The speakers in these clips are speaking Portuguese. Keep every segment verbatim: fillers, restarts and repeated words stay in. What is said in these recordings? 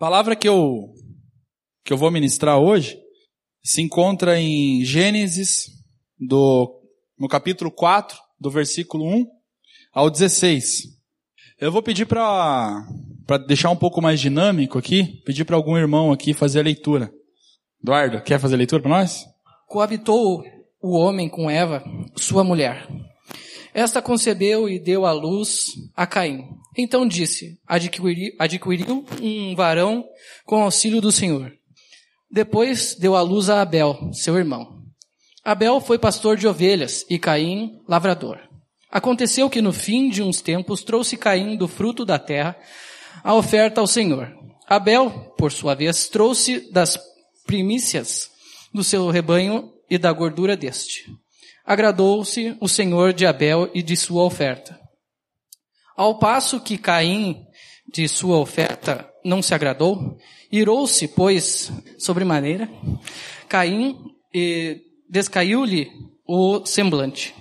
palavra que eu, que eu vou ministrar hoje se encontra em Gênesis, do, no capítulo quatro, do versículo um ao dezesseis. Eu vou pedir para para deixar um pouco mais dinâmico aqui, pedir para algum irmão aqui fazer a leitura. Eduardo, quer fazer a leitura para nós? Coabitou o homem com Eva, sua mulher. Esta concebeu e deu à luz a Caim. Então disse, adquiri, adquiriu um varão com auxílio do Senhor. Depois deu à luz a Abel, seu irmão. Abel foi pastor de ovelhas e Caim, lavrador. Aconteceu que no fim de uns tempos trouxe Caim do fruto da terra a oferta ao Senhor. Abel, por sua vez, trouxe das primícias do seu rebanho e da gordura deste. Agradou-se o Senhor de Abel e de sua oferta. Ao passo que Caim de sua oferta não se agradou, irou-se, pois, sobremaneira, Caim e descaiu-lhe o semblante.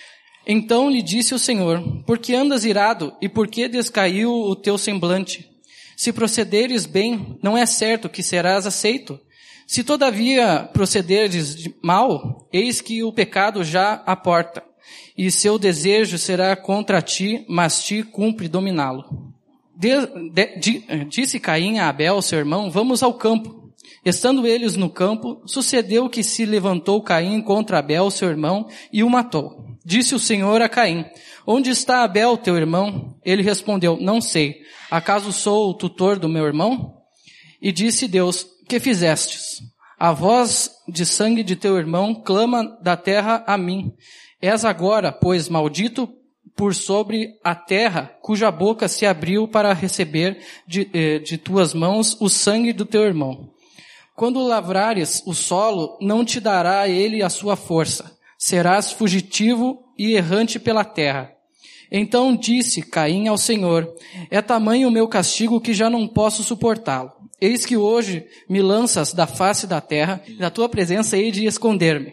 Então lhe disse o Senhor, por que andas irado e por que descaiu o teu semblante? Se procederes bem, não é certo que serás aceito. Se todavia procederes mal, eis que o pecado já à porta, e seu desejo será contra ti, mas ti cumpre dominá-lo. De, de, de, disse Caim a Abel, seu irmão, vamos ao campo. Estando eles no campo, sucedeu que se levantou Caim contra Abel, seu irmão, e o matou. Disse o Senhor a Caim, onde está Abel, teu irmão? Ele respondeu, não sei. Acaso sou o tutor do meu irmão? E disse Deus, que fizestes? A voz de sangue de teu irmão clama da terra a mim. És agora, pois, maldito por sobre a terra, cuja boca se abriu para receber de, de tuas mãos o sangue do teu irmão. Quando lavrares o solo, não te dará ele a sua força. Serás fugitivo e errante pela terra. Então disse Caim ao Senhor, é tamanho o meu castigo que já não posso suportá-lo. Eis que hoje me lanças da face da terra, da tua presença hei de esconder-me.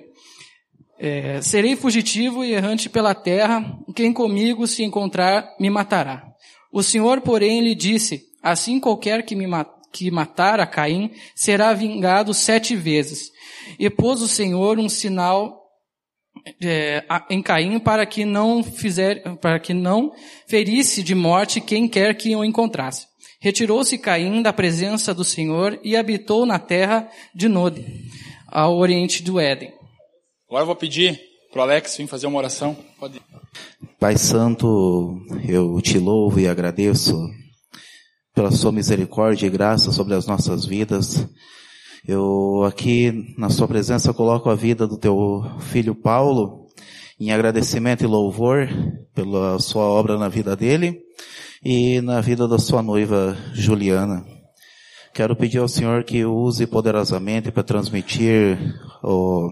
É, serei fugitivo e errante pela terra, quem comigo se encontrar me matará. O Senhor, porém, lhe disse, assim qualquer que me mat- que matar a Caim será vingado sete vezes. E pôs o Senhor um sinal É, em Caim para que não fizer, para que não ferisse de morte quem quer que o encontrasse. Retirou-se Caim da presença do Senhor e habitou na terra de Nod, ao oriente do Éden. Agora eu vou pedir para o Alex vir fazer uma oração. Pode ir. Pai Santo, eu te louvo e agradeço pela sua misericórdia e graça sobre as nossas vidas. Eu aqui, na sua presença, coloco a vida do teu filho Paulo em agradecimento e louvor pela sua obra na vida dele e na vida da sua noiva Juliana. Quero pedir ao Senhor que o use poderosamente para transmitir o,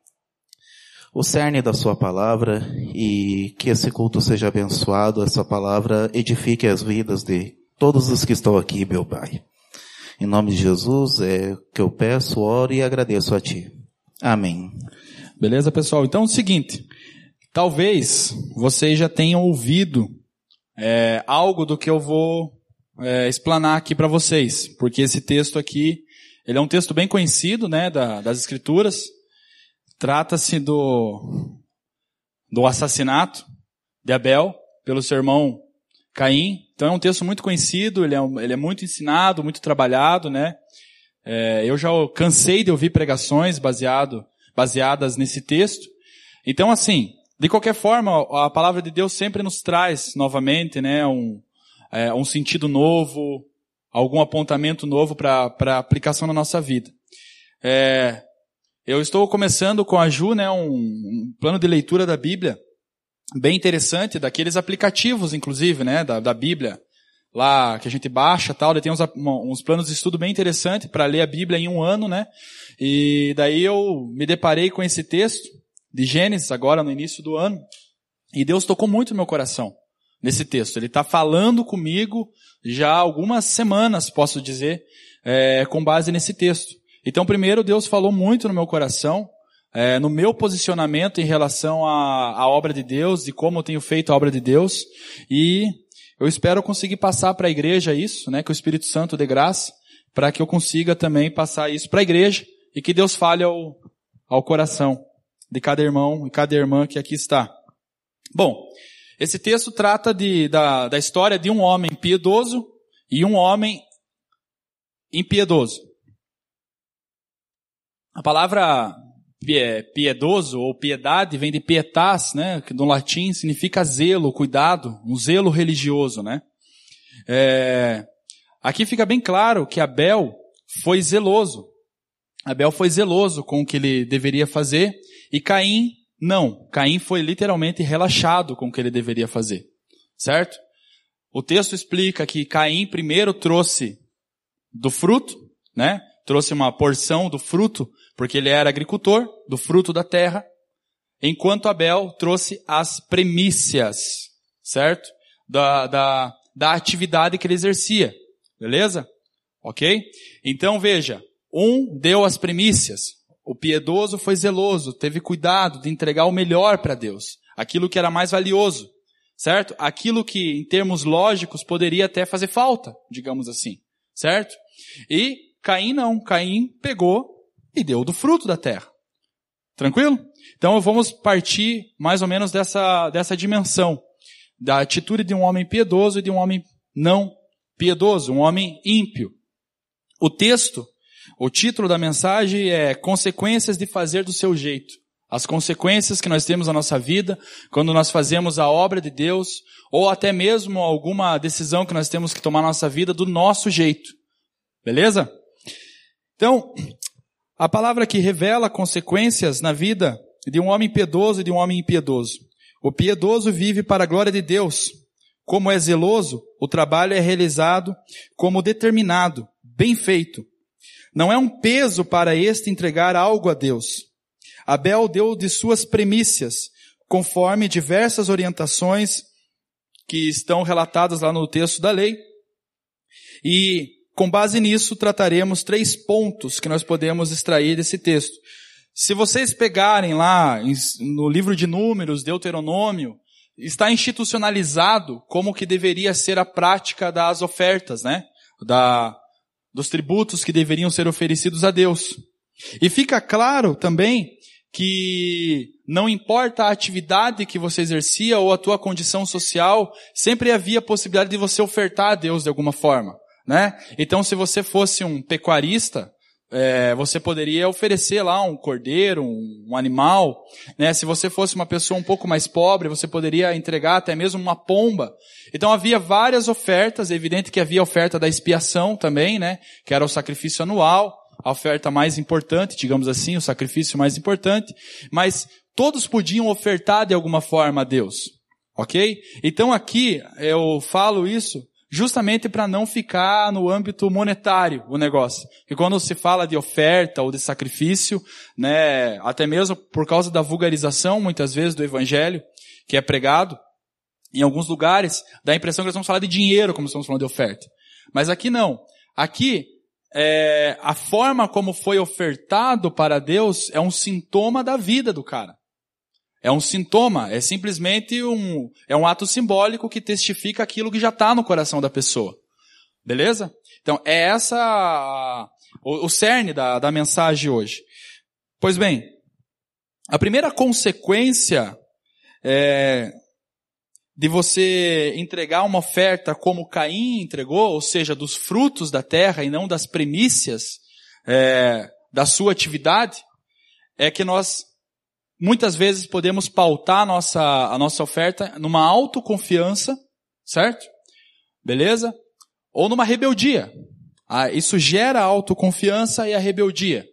o cerne da sua palavra e que esse culto seja abençoado, essa palavra edifique as vidas de todos os que estão aqui, meu Pai. Em nome de Jesus, é que eu peço, oro e agradeço a Ti. Amém. Beleza, pessoal? Então é o seguinte, talvez vocês já tenham ouvido é, algo do que eu vou é, explanar aqui para vocês, porque esse texto aqui, ele é um texto bem conhecido, né, da, das Escrituras. Trata-se do, do assassinato de Abel pelo seu irmão Caim. Então é um texto muito conhecido, ele é, um, ele é muito ensinado, muito trabalhado, né? É, eu já cansei de ouvir pregações baseado, baseadas nesse texto. Então, assim, de qualquer forma, a palavra de Deus sempre nos traz novamente, né, um, é, um sentido novo, algum apontamento novo para para aplicação na nossa vida. É, eu estou começando com a Ju, né, um, um plano de leitura da Bíblia bem interessante, daqueles aplicativos, inclusive, né, da, da Bíblia, lá que a gente baixa, tal, daí tem uns, uns planos de estudo bem interessantes para ler a Bíblia em um ano, né, e daí eu me deparei com esse texto de Gênesis, agora no início do ano, e Deus tocou muito no meu coração, nesse texto. Ele está falando comigo já há algumas semanas, posso dizer, é, com base nesse texto. Então, primeiro, Deus falou muito no meu coração, É, no meu posicionamento em relação à, à obra de Deus, de como eu tenho feito a obra de Deus, e eu espero conseguir passar para a igreja isso, né, que o Espírito Santo dê graça, para que eu consiga também passar isso para a igreja e que Deus fale ao, ao coração de cada irmão e cada irmã que aqui está. Bom, esse texto trata de, da, da história de um homem piedoso e um homem impiedoso. A palavra piedoso ou piedade vem de pietas, né, que no latim significa zelo, cuidado, um zelo religioso, né. É, aqui fica bem claro que Abel foi zeloso. Abel foi zeloso com o que ele deveria fazer e Caim não. Caim foi literalmente relaxado com o que ele deveria fazer, certo? O texto explica que Caim primeiro trouxe do fruto, né? Trouxe uma porção do fruto, porque ele era agricultor, do fruto da terra, enquanto Abel trouxe as primícias, certo? Da, da, da atividade que ele exercia, beleza? Ok? Então veja, um deu as primícias, o piedoso foi zeloso, teve cuidado de entregar o melhor para Deus, aquilo que era mais valioso, certo? Aquilo que em termos lógicos poderia até fazer falta, digamos assim, certo? E Caim não, Caim pegou e deu do fruto da terra. Tranquilo? Então vamos partir mais ou menos dessa, dessa dimensão, da atitude de um homem piedoso e de um homem não piedoso, um homem ímpio. O texto, o título da mensagem é Consequências de fazer do seu jeito. As consequências que nós temos na nossa vida, quando nós fazemos a obra de Deus, ou até mesmo alguma decisão que nós temos que tomar na nossa vida do nosso jeito. Beleza? Então, a palavra que revela consequências na vida de um homem piedoso e de um homem impiedoso. O piedoso vive para a glória de Deus. Como é zeloso, o trabalho é realizado como determinado, bem feito. Não é um peso para este entregar algo a Deus. Abel deu de suas primícias, conforme diversas orientações que estão relatadas lá no texto da lei. E com base nisso, trataremos três pontos que nós podemos extrair desse texto. Se vocês pegarem lá no livro de Números, Deuteronômio, está institucionalizado como que deveria ser a prática das ofertas, né? Da, dos tributos que deveriam ser oferecidos a Deus. E fica claro também que não importa a atividade que você exercia ou a tua condição social, sempre havia a possibilidade de você ofertar a Deus de alguma forma, né? Então, se você fosse um pecuarista, é, você poderia oferecer lá um cordeiro, um, um animal, né? Se você fosse uma pessoa um pouco mais pobre, você poderia entregar até mesmo uma pomba. Então havia várias ofertas, é evidente que havia a oferta da expiação também, né? Que era o sacrifício anual, a oferta mais importante, digamos assim, o sacrifício mais importante, mas todos podiam ofertar de alguma forma a Deus, ok? Então aqui eu falo isso justamente para não ficar no âmbito monetário o negócio. E quando se fala de oferta ou de sacrifício, né, até mesmo por causa da vulgarização, muitas vezes, do evangelho, que é pregado, em alguns lugares, dá a impressão que nós vamos falar de dinheiro, como estamos falando de oferta. Mas aqui não. Aqui, é, a forma como foi ofertado para Deus é um sintoma da vida do cara. É um sintoma, é simplesmente um, é um ato simbólico que testifica aquilo que já está no coração da pessoa. Beleza? Então, é essa a, o, o cerne da, da mensagem hoje. Pois bem, a primeira consequência é, de você entregar uma oferta como Caim entregou, ou seja, dos frutos da terra e não das primícias é, da sua atividade, é que nós muitas vezes podemos pautar a nossa, a nossa oferta numa autoconfiança, certo? Beleza? Ou numa rebeldia. Ah, isso gera a autoconfiança e a rebeldia.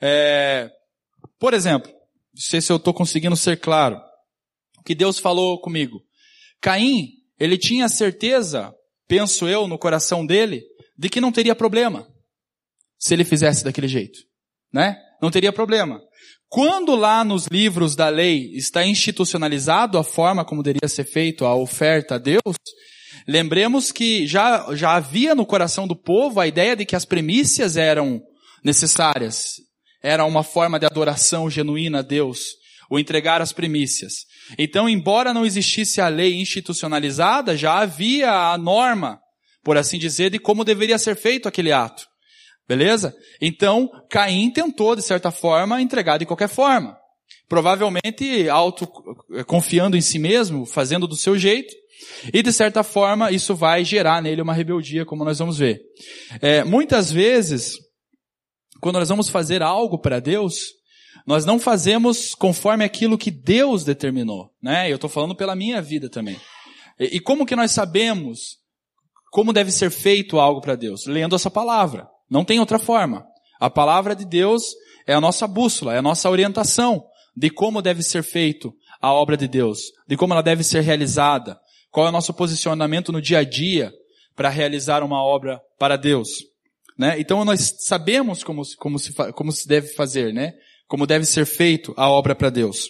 É, por exemplo, não sei se eu estou conseguindo ser claro, o que Deus falou comigo. Caim, ele tinha certeza, penso eu, no coração dele, de que não teria problema se ele fizesse daquele jeito, né? Não teria problema. Quando lá nos livros da lei está institucionalizado a forma como deveria ser feito a oferta a Deus, lembremos que já, já havia no coração do povo a ideia de que as primícias eram necessárias. Era uma forma de adoração genuína a Deus, o entregar as primícias. Então, embora não existisse a lei institucionalizada, já havia a norma, por assim dizer, de como deveria ser feito aquele ato. Beleza? Então, Caim tentou, de certa forma, entregar de qualquer forma. Provavelmente auto, confiando em si mesmo, fazendo do seu jeito. E, de certa forma, isso vai gerar nele uma rebeldia, como nós vamos ver. É, muitas vezes, quando nós vamos fazer algo para Deus, nós não fazemos conforme aquilo que Deus determinou, né? Eu estou falando pela minha vida também. E, e como que nós sabemos como deve ser feito algo para Deus? Lendo essa palavra. Não tem outra forma. A palavra de Deus é a nossa bússola, é a nossa orientação de como deve ser feito a obra de Deus, de como ela deve ser realizada, qual é o nosso posicionamento no dia a dia para realizar uma obra para Deus, né? Então nós sabemos como, como, se, como se deve fazer, né? Como deve ser feito a obra para Deus.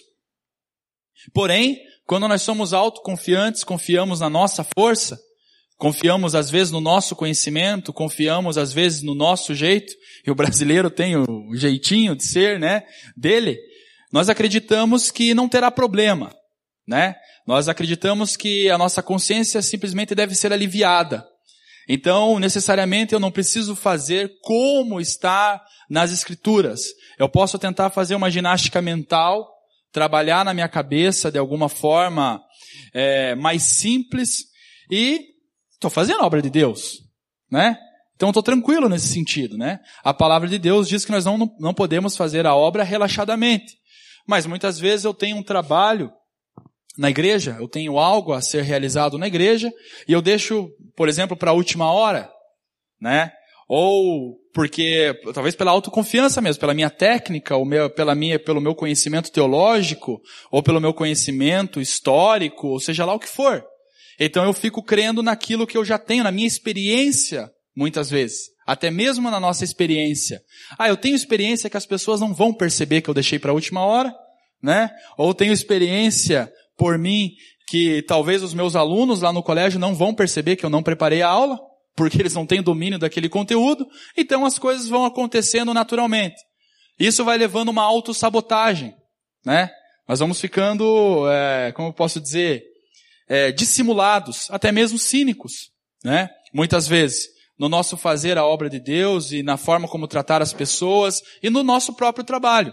Porém, quando nós somos autoconfiantes, confiamos na nossa força, confiamos às vezes no nosso conhecimento, confiamos às vezes no nosso jeito, e o brasileiro tem o jeitinho de ser, né, dele, nós acreditamos que não terá problema, né? Nós acreditamos que a nossa consciência simplesmente deve ser aliviada. Então, necessariamente eu não preciso fazer como está nas Escrituras. Eu posso tentar fazer uma ginástica mental, trabalhar na minha cabeça de alguma forma é, mais simples e estou fazendo a obra de Deus, né? Então estou tranquilo nesse sentido, né? A palavra de Deus diz que nós não, não podemos fazer a obra relaxadamente. Mas muitas vezes eu tenho um trabalho na igreja, eu tenho algo a ser realizado na igreja e eu deixo, por exemplo, para a última hora, né? Ou porque, talvez pela autoconfiança mesmo, pela minha técnica, ou meu, pela minha, pelo meu conhecimento teológico, ou pelo meu conhecimento histórico, ou seja lá o que for. Então eu fico crendo naquilo que eu já tenho, na minha experiência, muitas vezes. Até mesmo na nossa experiência. Ah, eu tenho experiência que as pessoas não vão perceber que eu deixei para a última hora, né? Ou tenho experiência por mim que talvez os meus alunos lá no colégio não vão perceber que eu não preparei a aula, porque eles não têm domínio daquele conteúdo, então as coisas vão acontecendo naturalmente. Isso vai levando uma autossabotagem, né? Nós vamos ficando, é, como eu posso dizer, é, dissimulados, até mesmo cínicos, né? Muitas vezes, no nosso fazer a obra de Deus e na forma como tratar as pessoas e no nosso próprio trabalho.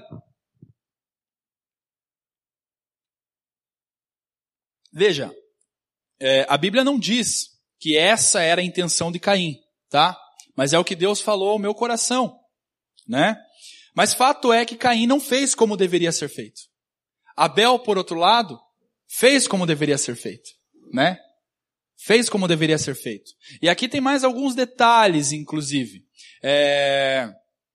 Veja, é, a Bíblia não diz que essa era a intenção de Caim, tá? Mas é o que Deus falou ao meu coração, né? Mas fato é que Caim não fez como deveria ser feito. Abel, por outro lado, fez como deveria ser feito, né? Fez como deveria ser feito. E aqui tem mais alguns detalhes, inclusive. É...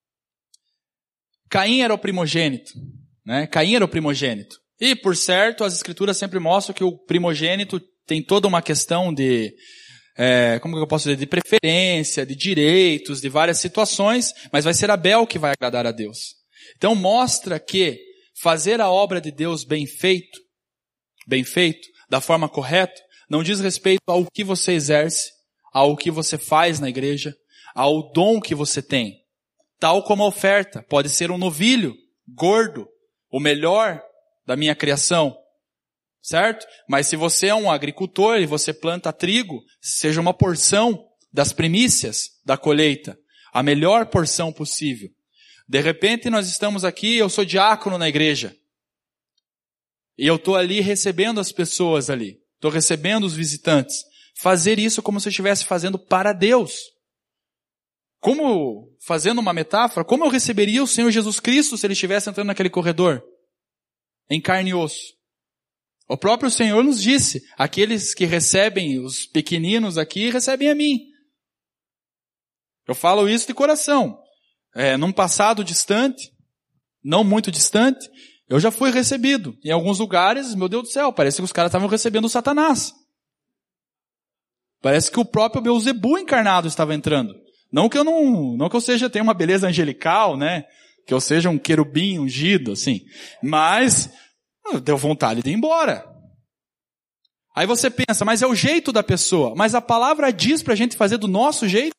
Caim era o primogênito, né? Caim era o primogênito. E, por certo, as escrituras sempre mostram que o primogênito tem toda uma questão de, é, como que eu posso dizer, de preferência, de direitos, de várias situações, mas vai ser Abel que vai agradar a Deus. Então mostra que fazer a obra de Deus bem feito, bem feito, da forma correta, não diz respeito ao que você exerce, ao que você faz na igreja, ao dom que você tem. Tal como a oferta, pode ser um novilho, gordo, o melhor da minha criação, certo? Mas se você é um agricultor e você planta trigo, seja uma porção das primícias da colheita, a melhor porção possível. De repente nós estamos aqui, eu sou diácono na igreja, e eu estou ali recebendo as pessoas ali, estou recebendo os visitantes. Fazer isso como se eu estivesse fazendo para Deus. Como, fazendo uma metáfora, como eu receberia o Senhor Jesus Cristo se ele estivesse entrando naquele corredor? Em carne e osso. O próprio Senhor nos disse, aqueles que recebem os pequeninos aqui, recebem a mim. Eu falo isso de coração. É, num passado distante, não muito distante, eu já fui recebido. Em alguns lugares, meu Deus do céu, parece que os caras estavam recebendo o Satanás. Parece que o próprio Beelzebu encarnado estava entrando. Não que eu não, não que eu seja, tenha uma beleza angelical, né? Que eu seja um querubim ungido, assim. Mas, deu vontade de ir embora. Aí você pensa, mas é o jeito da pessoa. Mas a palavra diz pra gente fazer do nosso jeito?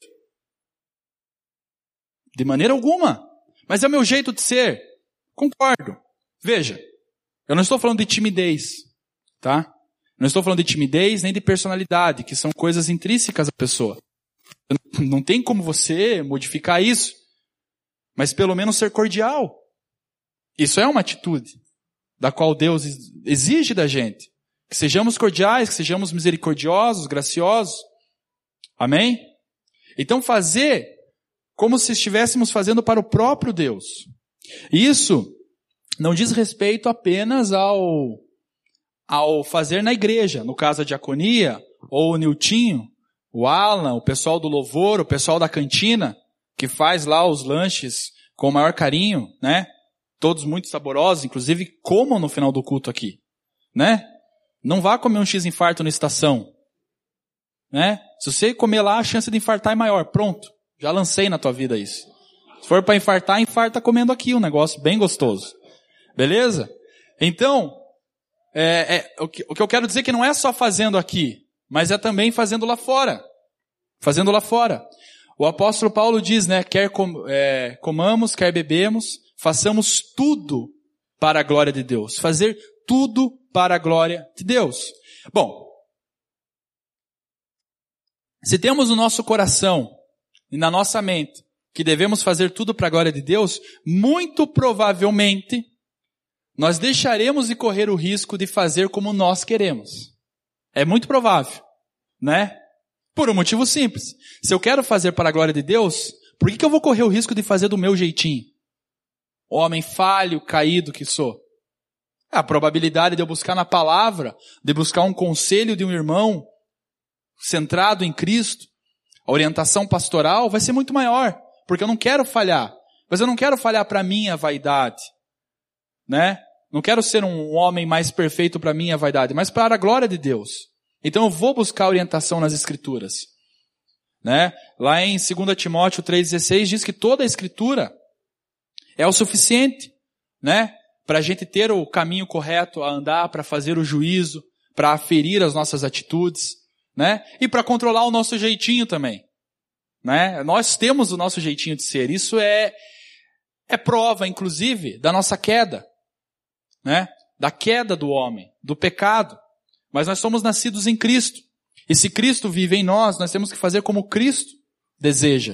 De maneira alguma. Mas é o meu jeito de ser. Concordo. Veja, eu não estou falando de timidez, tá? Não estou falando de timidez nem de personalidade, que são coisas intrínsecas à pessoa. Não tem como você modificar isso. mas pelo menos ser cordial. Isso é uma atitude da qual Deus exige da gente. Que sejamos cordiais, que sejamos misericordiosos, graciosos. Amém? Então fazer como se estivéssemos fazendo para o próprio Deus. Isso não diz respeito apenas ao, ao fazer na igreja, no caso a diaconia, ou o Niltinho, o Alan, o pessoal do louvor, o pessoal da cantina, que faz lá os lanches com o maior carinho, né? Todos muito saborosos, inclusive comam no final do culto aqui, né? Não vá comer um X-infarto na estação, né? Se você comer lá, a chance de infartar é maior. Pronto, já lancei na tua vida isso. Se for para infartar, infarta comendo aqui, um negócio bem gostoso. Beleza? Então, é, é, o, que, o que eu quero dizer é que não é só fazendo aqui, mas é também fazendo lá fora. Fazendo lá fora. O apóstolo Paulo diz, né, quer com, é, comamos, quer bebemos, façamos tudo para a glória de Deus. Fazer tudo para a glória de Deus. Bom, se temos no nosso coração e na nossa mente que devemos fazer tudo para a glória de Deus, muito provavelmente nós deixaremos de correr o risco de fazer como nós queremos. É muito provável, né? Por um motivo simples. Se eu quero fazer para a glória de Deus, por que que eu vou correr o risco de fazer do meu jeitinho? Homem falho, caído que sou. A probabilidade de eu buscar na palavra, de buscar um conselho de um irmão centrado em Cristo, a orientação pastoral vai ser muito maior, porque eu não quero falhar. Mas eu não quero falhar para minha vaidade, né? Não quero ser um homem mais perfeito para minha vaidade, mas para a glória de Deus. Então eu vou buscar orientação nas Escrituras, né? Lá em dois Timóteo três dezesseis diz que toda a Escritura é o suficiente, né? Para a gente ter o caminho correto a andar, para fazer o juízo, para aferir as nossas atitudes, né? E para controlar o nosso jeitinho também, né? Nós temos o nosso jeitinho de ser. Isso é, é prova, inclusive, da nossa queda, né? Da queda do homem, do pecado. Mas nós somos nascidos em Cristo. E se Cristo vive em nós, nós temos que fazer como Cristo deseja.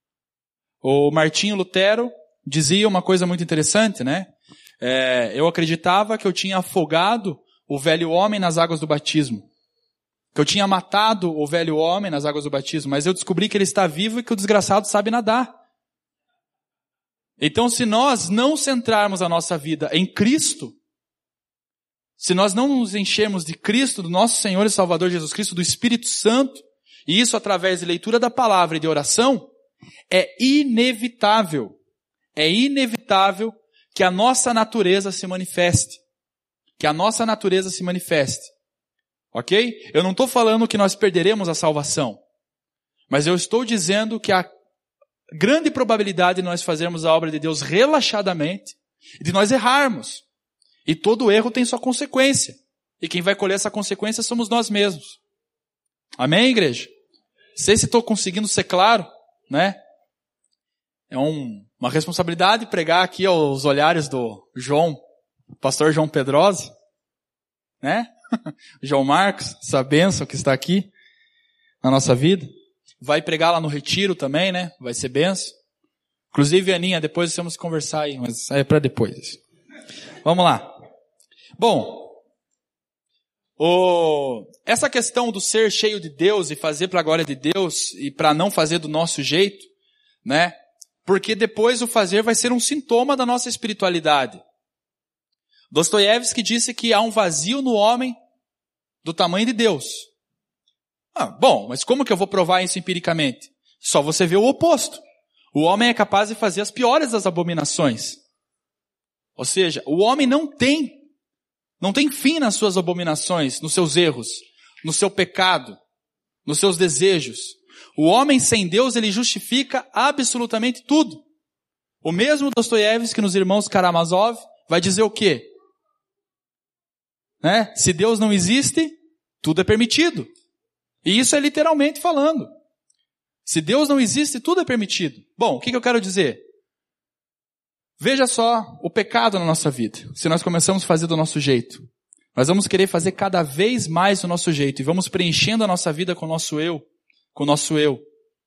O Martinho Lutero dizia uma coisa muito interessante, né? É, eu acreditava que eu tinha afogado o velho homem nas águas do batismo. Que eu tinha matado o velho homem nas águas do batismo. Mas eu descobri que ele está vivo e que o desgraçado sabe nadar. Então, se nós não centrarmos a nossa vida em Cristo, se nós não nos enchermos de Cristo, do nosso Senhor e Salvador Jesus Cristo, do Espírito Santo, e isso através de leitura da palavra e de oração, é inevitável, é inevitável que a nossa natureza se manifeste. Que a nossa natureza se manifeste. Ok? Eu não estou falando que nós perderemos a salvação, mas eu estou dizendo que há grande probabilidade de nós fazermos a obra de Deus relaxadamente e de nós errarmos. E todo erro tem sua consequência. E quem vai colher essa consequência somos nós mesmos. Amém, igreja? Não sei se estou conseguindo ser claro, né? É um, uma responsabilidade pregar aqui aos olhares do João, pastor João Pedrosa, né? João Marcos, essa bênção que está aqui na nossa vida. Vai pregar lá no retiro também, né? Vai ser bênção. Inclusive, Aninha, depois temos que conversar aí, mas é para depois. Vamos lá. Bom, o, essa questão do ser cheio de Deus e fazer para a glória de Deus e para não fazer do nosso jeito, né? Porque depois o fazer vai ser um sintoma da nossa espiritualidade. Dostoiévski disse que há um vazio no homem do tamanho de Deus. Ah, bom, mas como que eu vou provar isso empiricamente? Só você vê o oposto. O homem é capaz de fazer as piores das abominações. Ou seja, o homem não tem, não tem fim nas suas abominações, nos seus erros, no seu pecado, nos seus desejos. O homem sem Deus, ele justifica absolutamente tudo. O mesmo Dostoiévski nos Irmãos Karamazov vai dizer o quê? Né? Se Deus não existe, tudo é permitido. E isso é literalmente falando. Se Deus não existe, tudo é permitido. Bom, o que, que eu quero dizer? Veja só o pecado na nossa vida. Se nós começamos a fazer do nosso jeito, nós vamos querer fazer cada vez mais do nosso jeito e vamos preenchendo a nossa vida com o nosso eu, com o nosso eu.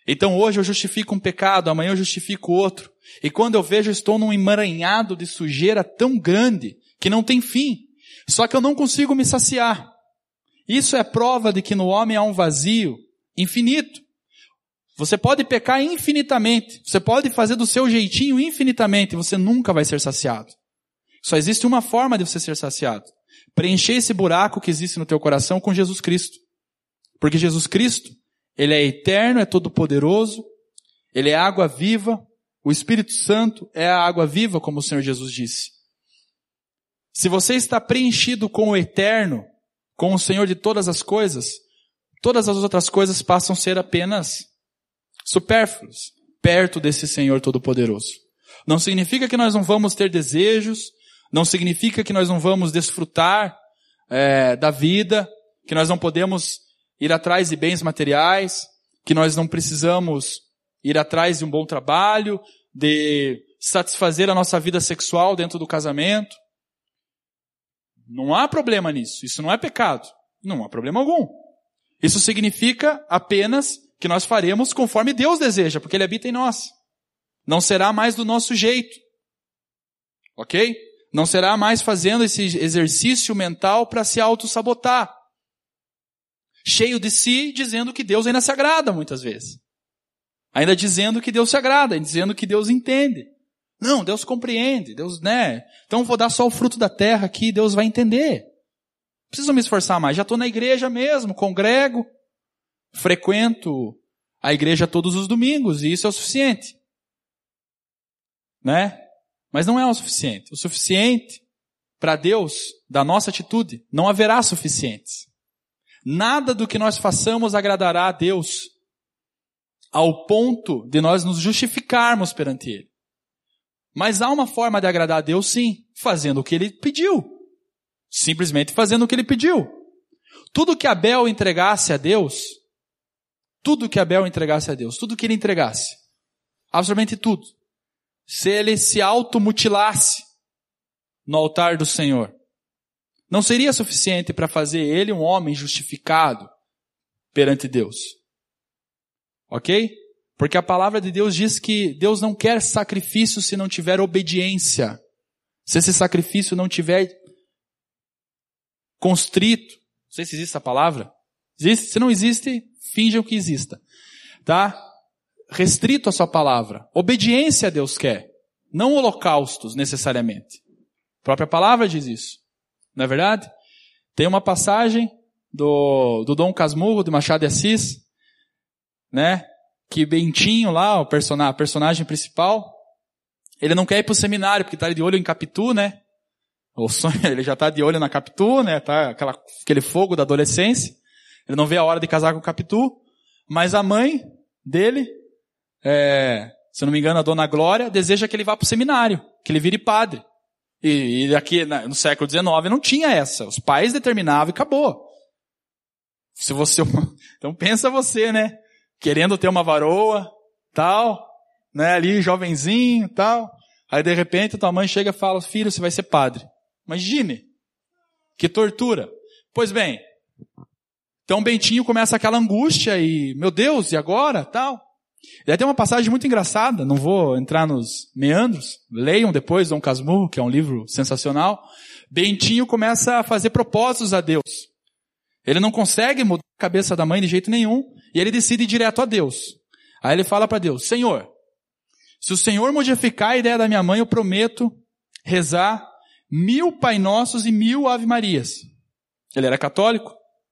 Então hoje eu justifico um pecado, amanhã eu justifico outro. E quando eu vejo, eu estou num emaranhado de sujeira tão grande que não tem fim. Só que eu não consigo me saciar. Isso é prova de que no homem há um vazio infinito. Você pode pecar infinitamente. Você pode fazer do seu jeitinho infinitamente. Você nunca vai ser saciado. Só existe uma forma de você ser saciado. Preencher esse buraco que existe no teu coração com Jesus Cristo. Porque Jesus Cristo, Ele é eterno, é todo-poderoso. Ele é água viva. O Espírito Santo é a água viva, como o Senhor Jesus disse. Se você está preenchido com o eterno, com o Senhor de todas as coisas, todas as outras coisas passam a ser apenas supérfluas, perto desse Senhor todo-poderoso. Não significa que nós não vamos ter desejos, não significa que nós não vamos desfrutar é, da vida, que nós não podemos ir atrás de bens materiais, que nós não precisamos ir atrás de um bom trabalho, de satisfazer a nossa vida sexual dentro do casamento. Não há problema nisso. Isso não é pecado. Não há problema algum. Isso significa apenas que nós faremos conforme Deus deseja, porque Ele habita em nós. Não será mais do nosso jeito. Ok? Não será mais fazendo esse exercício mental para se auto-sabotar. Cheio de si, dizendo que Deus ainda se agrada muitas vezes. Ainda dizendo que Deus se agrada, dizendo que Deus entende. Não, Deus compreende, Deus, né? Então vou dar só o fruto da terra aqui, Deus vai entender. Não preciso me esforçar mais, já estou na igreja mesmo, congrego, frequento a igreja todos os domingos, e isso é o suficiente. Né? Mas não é o suficiente. O suficiente para Deus, da nossa atitude, não haverá suficientes. Nada do que nós façamos agradará a Deus ao ponto de nós nos justificarmos perante Ele. Mas há uma forma de agradar a Deus, sim, fazendo o que Ele pediu. Simplesmente fazendo o que Ele pediu. Tudo que Abel entregasse a Deus, tudo que Abel entregasse a Deus, tudo que ele entregasse, absolutamente tudo, se ele se automutilasse no altar do Senhor, não seria suficiente para fazer ele um homem justificado perante Deus. Ok? Porque a palavra de Deus diz que Deus não quer sacrifício se não tiver obediência. Se esse sacrifício não tiver constrito. Não sei se existe essa palavra. Existe? Se não existe, finjam que exista. Tá? Restrito a sua palavra. Obediência a Deus quer. Não holocaustos, necessariamente. A própria palavra diz isso. Não é verdade? Tem uma passagem do, do Dom Casmurro, de Machado de Assis, né? Que Bentinho lá, o personagem, personagem principal, ele não quer ir pro seminário, porque tá de olho em Capitu, né? O sonho, ele já tá de olho na Capitu, né? Tá aquela, aquele fogo da adolescência. Ele não vê a hora de casar com o Capitu. Mas a mãe dele, é, se eu não me engano, a Dona Glória, deseja que ele vá pro seminário, que ele vire padre. E, e aqui no século dezenove não tinha essa. Os pais determinavam e acabou. Se você, então pensa você, né? Querendo ter uma varoa, tal, né, ali jovenzinho, tal. Aí de repente tua mãe chega e fala, filho, você vai ser padre. Imagine. Que tortura. Pois bem, então Bentinho começa aquela angústia e, meu Deus, e agora, tal. E aí tem uma passagem muito engraçada, não vou entrar nos meandros, leiam depois Dom Casmurro, que é um livro sensacional. Bentinho começa a fazer propósitos a Deus. Ele não consegue mudar a cabeça da mãe de jeito nenhum, e ele decide ir direto a Deus. Aí ele fala para Deus, Senhor, se o Senhor modificar a ideia da minha mãe, eu prometo rezar mil Pai Nossos e mil Ave Marias. Ele era católico.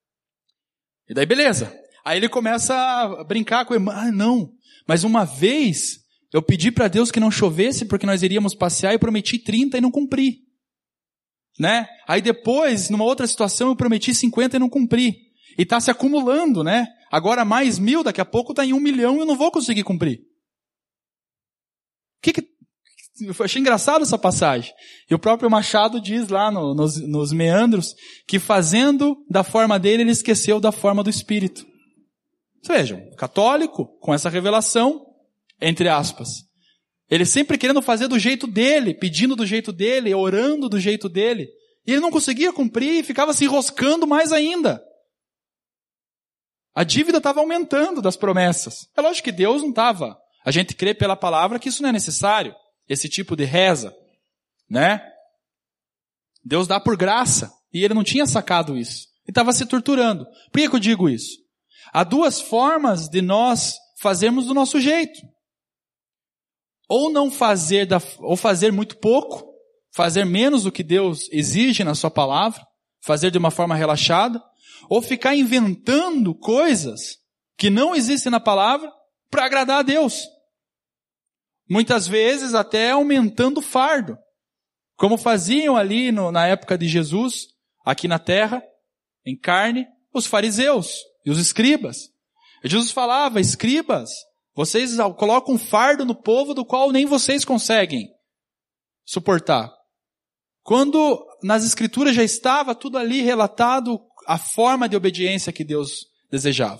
E daí beleza. Aí ele começa a brincar com ele. Ah, não, mas uma vez eu pedi para Deus que não chovesse porque nós iríamos passear e prometi trinta e não cumpri. Né? Aí depois, numa outra situação, eu prometi cinquenta e não cumpri. E está se acumulando, né? Agora mais mil, daqui a pouco está em um milhão e eu não vou conseguir cumprir. Que que... Eu achei engraçado essa passagem. E o próprio Machado diz lá no, nos, nos meandros que fazendo da forma dele, ele esqueceu da forma do Espírito. Vejam, católico, com essa revelação, entre aspas. Ele sempre querendo fazer do jeito dele, pedindo do jeito dele, orando do jeito dele. E ele não conseguia cumprir e ficava se enroscando mais ainda. A dívida estava aumentando das promessas. É lógico que Deus não estava. A gente crê pela palavra que isso não é necessário. Esse tipo de reza, né? Deus dá por graça. E ele não tinha sacado isso. E estava se torturando. Por que que eu digo isso? Há duas formas de nós fazermos do nosso jeito. Ou não fazer, da, ou fazer muito pouco, fazer menos do que Deus exige na sua palavra, fazer de uma forma relaxada, ou ficar inventando coisas que não existem na palavra para agradar a Deus. Muitas vezes até aumentando o fardo, como faziam ali no, na época de Jesus, aqui na terra, em carne, os fariseus e os escribas. E Jesus falava, escribas, vocês colocam um fardo no povo do qual nem vocês conseguem suportar. Quando nas escrituras já estava tudo ali relatado, a forma de obediência que Deus desejava.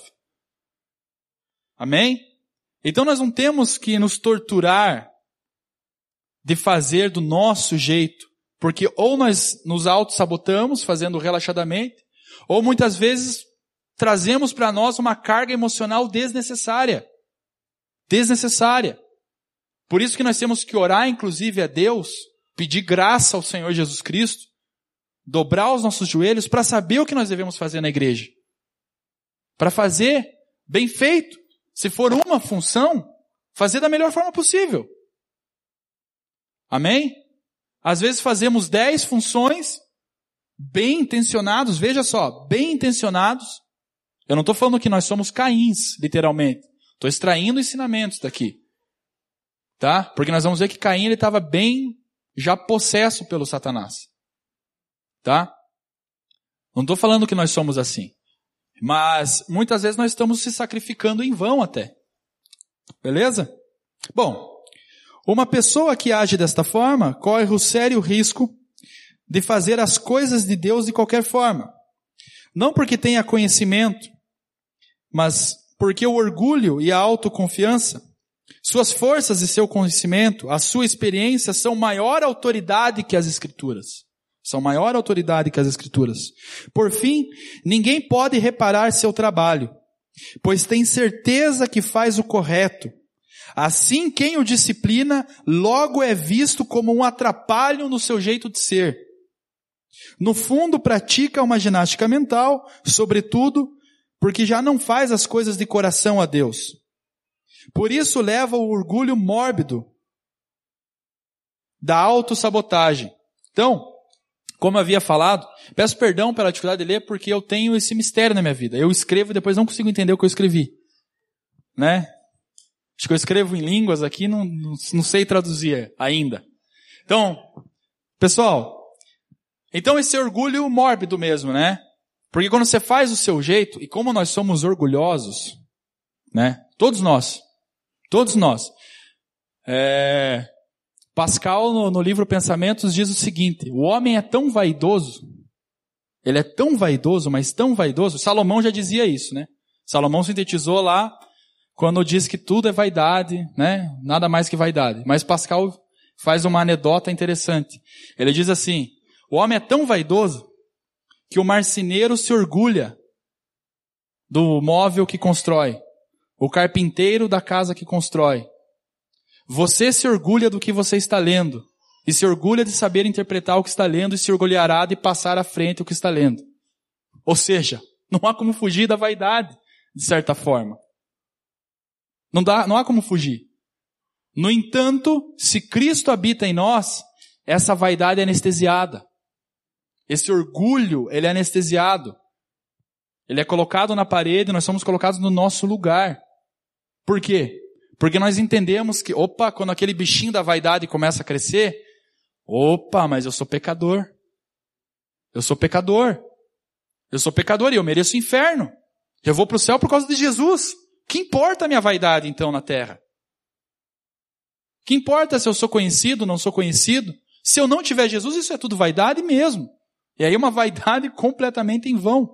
Amém? Então nós não temos que nos torturar de fazer do nosso jeito, porque ou nós nos auto-sabotamos fazendo relaxadamente, ou muitas vezes trazemos para nós uma carga emocional desnecessária. Desnecessária. Por isso que nós temos que orar, inclusive, a Deus, pedir graça ao Senhor Jesus Cristo, dobrar os nossos joelhos para saber o que nós devemos fazer na igreja. Para fazer bem feito. Se for uma função, fazer da melhor forma possível. Amém? Às vezes fazemos dez funções bem intencionados, veja só, bem intencionados. Eu não estou falando que nós somos Caíns, literalmente. Estou extraindo ensinamentos daqui. Tá? Porque nós vamos ver que Caim estava bem já possesso pelo Satanás. Tá? Não estou falando que nós somos assim. Mas muitas vezes nós estamos se sacrificando em vão até. Beleza? Bom, uma pessoa que age desta forma corre o sério risco de fazer as coisas de Deus de qualquer forma. Não porque tenha conhecimento, mas porque o orgulho e a autoconfiança, suas forças e seu conhecimento, a sua experiência são maior autoridade que as Escrituras. São maior autoridade que as Escrituras. Por fim, ninguém pode reparar seu trabalho, pois tem certeza que faz o correto. Assim, quem o disciplina, logo é visto como um atrapalho no seu jeito de ser. No fundo, pratica uma ginástica mental, sobretudo, porque já não faz as coisas de coração a Deus. Por isso leva o orgulho mórbido da autossabotagem. Então, como eu havia falado, peço perdão pela dificuldade de ler, porque eu tenho esse mistério na minha vida. Eu escrevo e depois não consigo entender o que eu escrevi. Né? Acho que eu escrevo em línguas aqui, não, não, não sei traduzir ainda. Então, pessoal, então esse orgulho mórbido mesmo, né? Porque quando você faz o seu jeito, e como nós somos orgulhosos, né? Todos nós, todos nós. É... Pascal, no, no livro Pensamentos, diz o seguinte, o homem é tão vaidoso, ele é tão vaidoso, mas tão vaidoso, Salomão já dizia isso, né? Salomão sintetizou lá, quando diz que tudo é vaidade, né? Nada mais que vaidade. Mas Pascal faz uma anedota interessante. Ele diz assim, o homem é tão vaidoso, que o marceneiro se orgulha do móvel que constrói, o carpinteiro da casa que constrói. Você se orgulha do que você está lendo, e se orgulha de saber interpretar o que está lendo, e se orgulhará de passar à frente o que está lendo. Ou seja, não há como fugir da vaidade, de certa forma. Não dá, não há como fugir. No entanto, se Cristo habita em nós, essa vaidade é anestesiada. Esse orgulho, ele é anestesiado. Ele é colocado na parede, nós somos colocados no nosso lugar. Por quê? Porque nós entendemos que, opa, quando aquele bichinho da vaidade começa a crescer, opa, mas eu sou pecador. Eu sou pecador. Eu sou pecador e eu mereço o inferno. Eu vou para o céu por causa de Jesus. Que importa a minha vaidade, então, na terra? Que importa se eu sou conhecido ou não sou conhecido? Se eu não tiver Jesus, isso é tudo vaidade mesmo. E aí uma vaidade completamente em vão.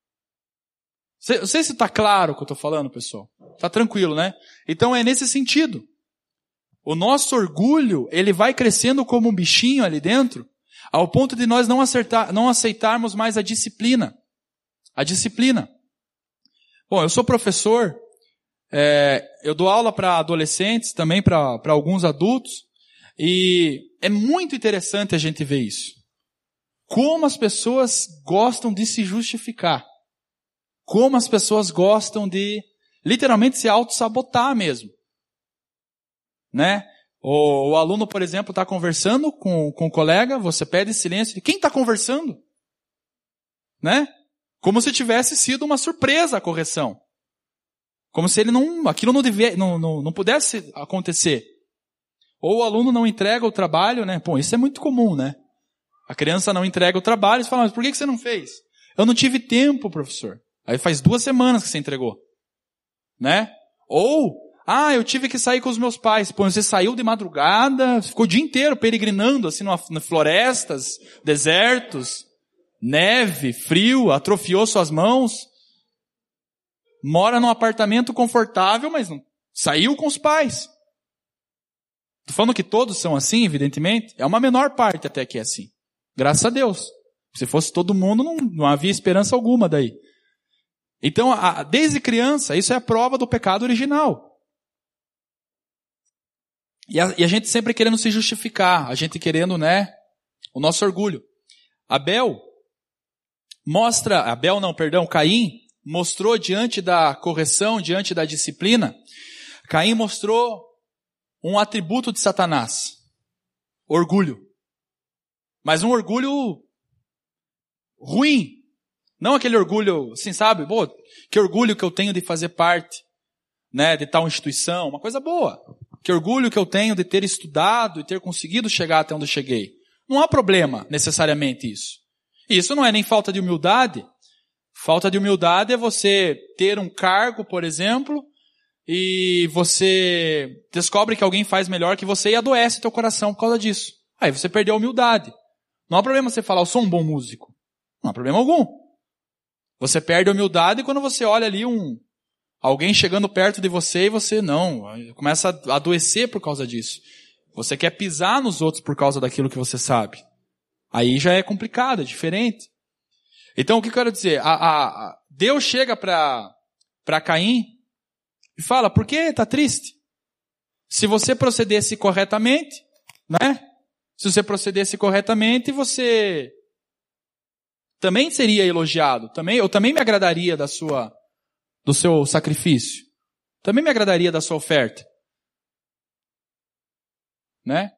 Não sei se está claro o que eu estou falando, pessoal. Está tranquilo, né? Então é nesse sentido. O nosso orgulho, ele vai crescendo como um bichinho ali dentro, ao ponto de nós não, acertar, não aceitarmos mais a disciplina. A disciplina. Bom, eu sou professor, é, eu dou aula para adolescentes, também para alguns adultos, e é muito interessante a gente ver isso. Como as pessoas gostam de se justificar. Como as pessoas gostam de, literalmente, se auto-sabotar mesmo. Né? O, o aluno, por exemplo, está conversando com, com o colega, você pede silêncio. Quem está conversando? Né? Como se tivesse sido uma surpresa a correção. Como se ele não, aquilo não, devia, não, não, não pudesse acontecer. Ou o aluno não entrega o trabalho, né? Pô, isso é muito comum, né? A criança não entrega o trabalho, você fala, mas por que você não fez? Eu não tive tempo, professor. Aí faz duas semanas que você entregou. Né? Ou, ah, eu tive que sair com os meus pais. Pô, você saiu de madrugada, ficou o dia inteiro peregrinando, assim, em florestas, desertos, neve, frio, atrofiou suas mãos. Mora num apartamento confortável, mas não saiu com os pais. Estou falando que todos são assim, evidentemente. É uma menor parte até que é assim. Graças a Deus. Se fosse todo mundo, não, não havia esperança alguma daí. Então, a, desde criança, isso é a prova do pecado original. E a, e a gente sempre querendo se justificar, a gente querendo, né, o nosso orgulho. Abel mostra, Abel não, perdão, Caim mostrou diante da correção, diante da disciplina, Caim mostrou um atributo de Satanás. Orgulho. Mas um orgulho ruim. Não aquele orgulho, assim, sabe? Pô, que orgulho que eu tenho de fazer parte, né, de tal instituição. Uma coisa boa. Que orgulho que eu tenho de ter estudado e ter conseguido chegar até onde eu cheguei. Não há problema, necessariamente, isso. Isso não é nem falta de humildade. Falta de humildade é você ter um cargo, por exemplo, e você descobre que alguém faz melhor que você e adoece teu coração por causa disso. Aí você perdeu a humildade. Não há problema você falar, eu sou um bom músico. Não há problema algum. Você perde a humildade quando você olha ali um, alguém chegando perto de você e você não, começa a adoecer por causa disso. Você quer pisar nos outros por causa daquilo que você sabe. Aí já é complicado, é diferente. Então o que eu quero dizer? A, a, a Deus chega para para Caim e fala, por que está triste? Se você procedesse corretamente, né? Se você procedesse corretamente, você também seria elogiado. Também, eu também me agradaria da sua, do seu sacrifício. Também me agradaria da sua oferta. Né?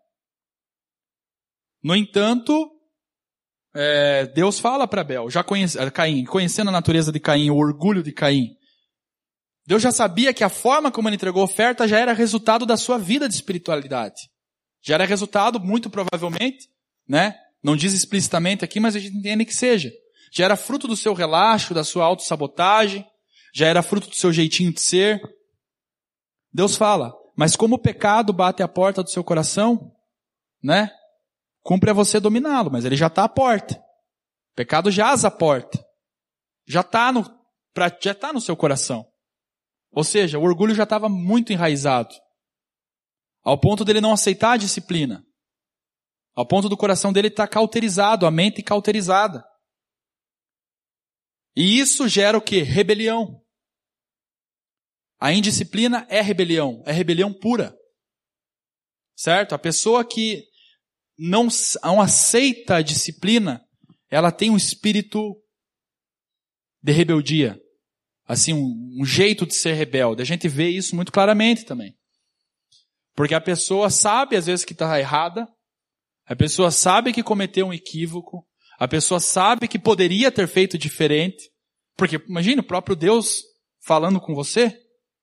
No entanto, é, Deus fala para Abel, já conhece, Caim, conhecendo a natureza de Caim, o orgulho de Caim, Deus já sabia que a forma como ele entregou a oferta já era resultado da sua vida de espiritualidade. Já era resultado, muito provavelmente, né? Não diz explicitamente aqui, mas a gente entende que seja. Já era fruto do seu relaxo, da sua autossabotagem, já era fruto do seu jeitinho de ser. Deus fala, mas como o pecado bate à porta do seu coração, né? Cumpre a você dominá-lo, mas ele já está à porta. O pecado jaz à porta. Já está no, já tá no seu coração. Ou seja, o orgulho já estava muito enraizado. Ao ponto dele não aceitar a disciplina. Ao ponto do coração dele estar cauterizado, a mente cauterizada. E isso gera o quê? Rebelião. A indisciplina é rebelião. É rebelião pura. Certo? A pessoa que não, não aceita a disciplina, ela tem um espírito de rebeldia. Assim, um, um jeito de ser rebelde. A gente vê isso muito claramente também. Porque a pessoa sabe, às vezes, que está errada. A pessoa sabe que cometeu um equívoco. A pessoa sabe que poderia ter feito diferente. Porque, imagina, o próprio Deus falando com você.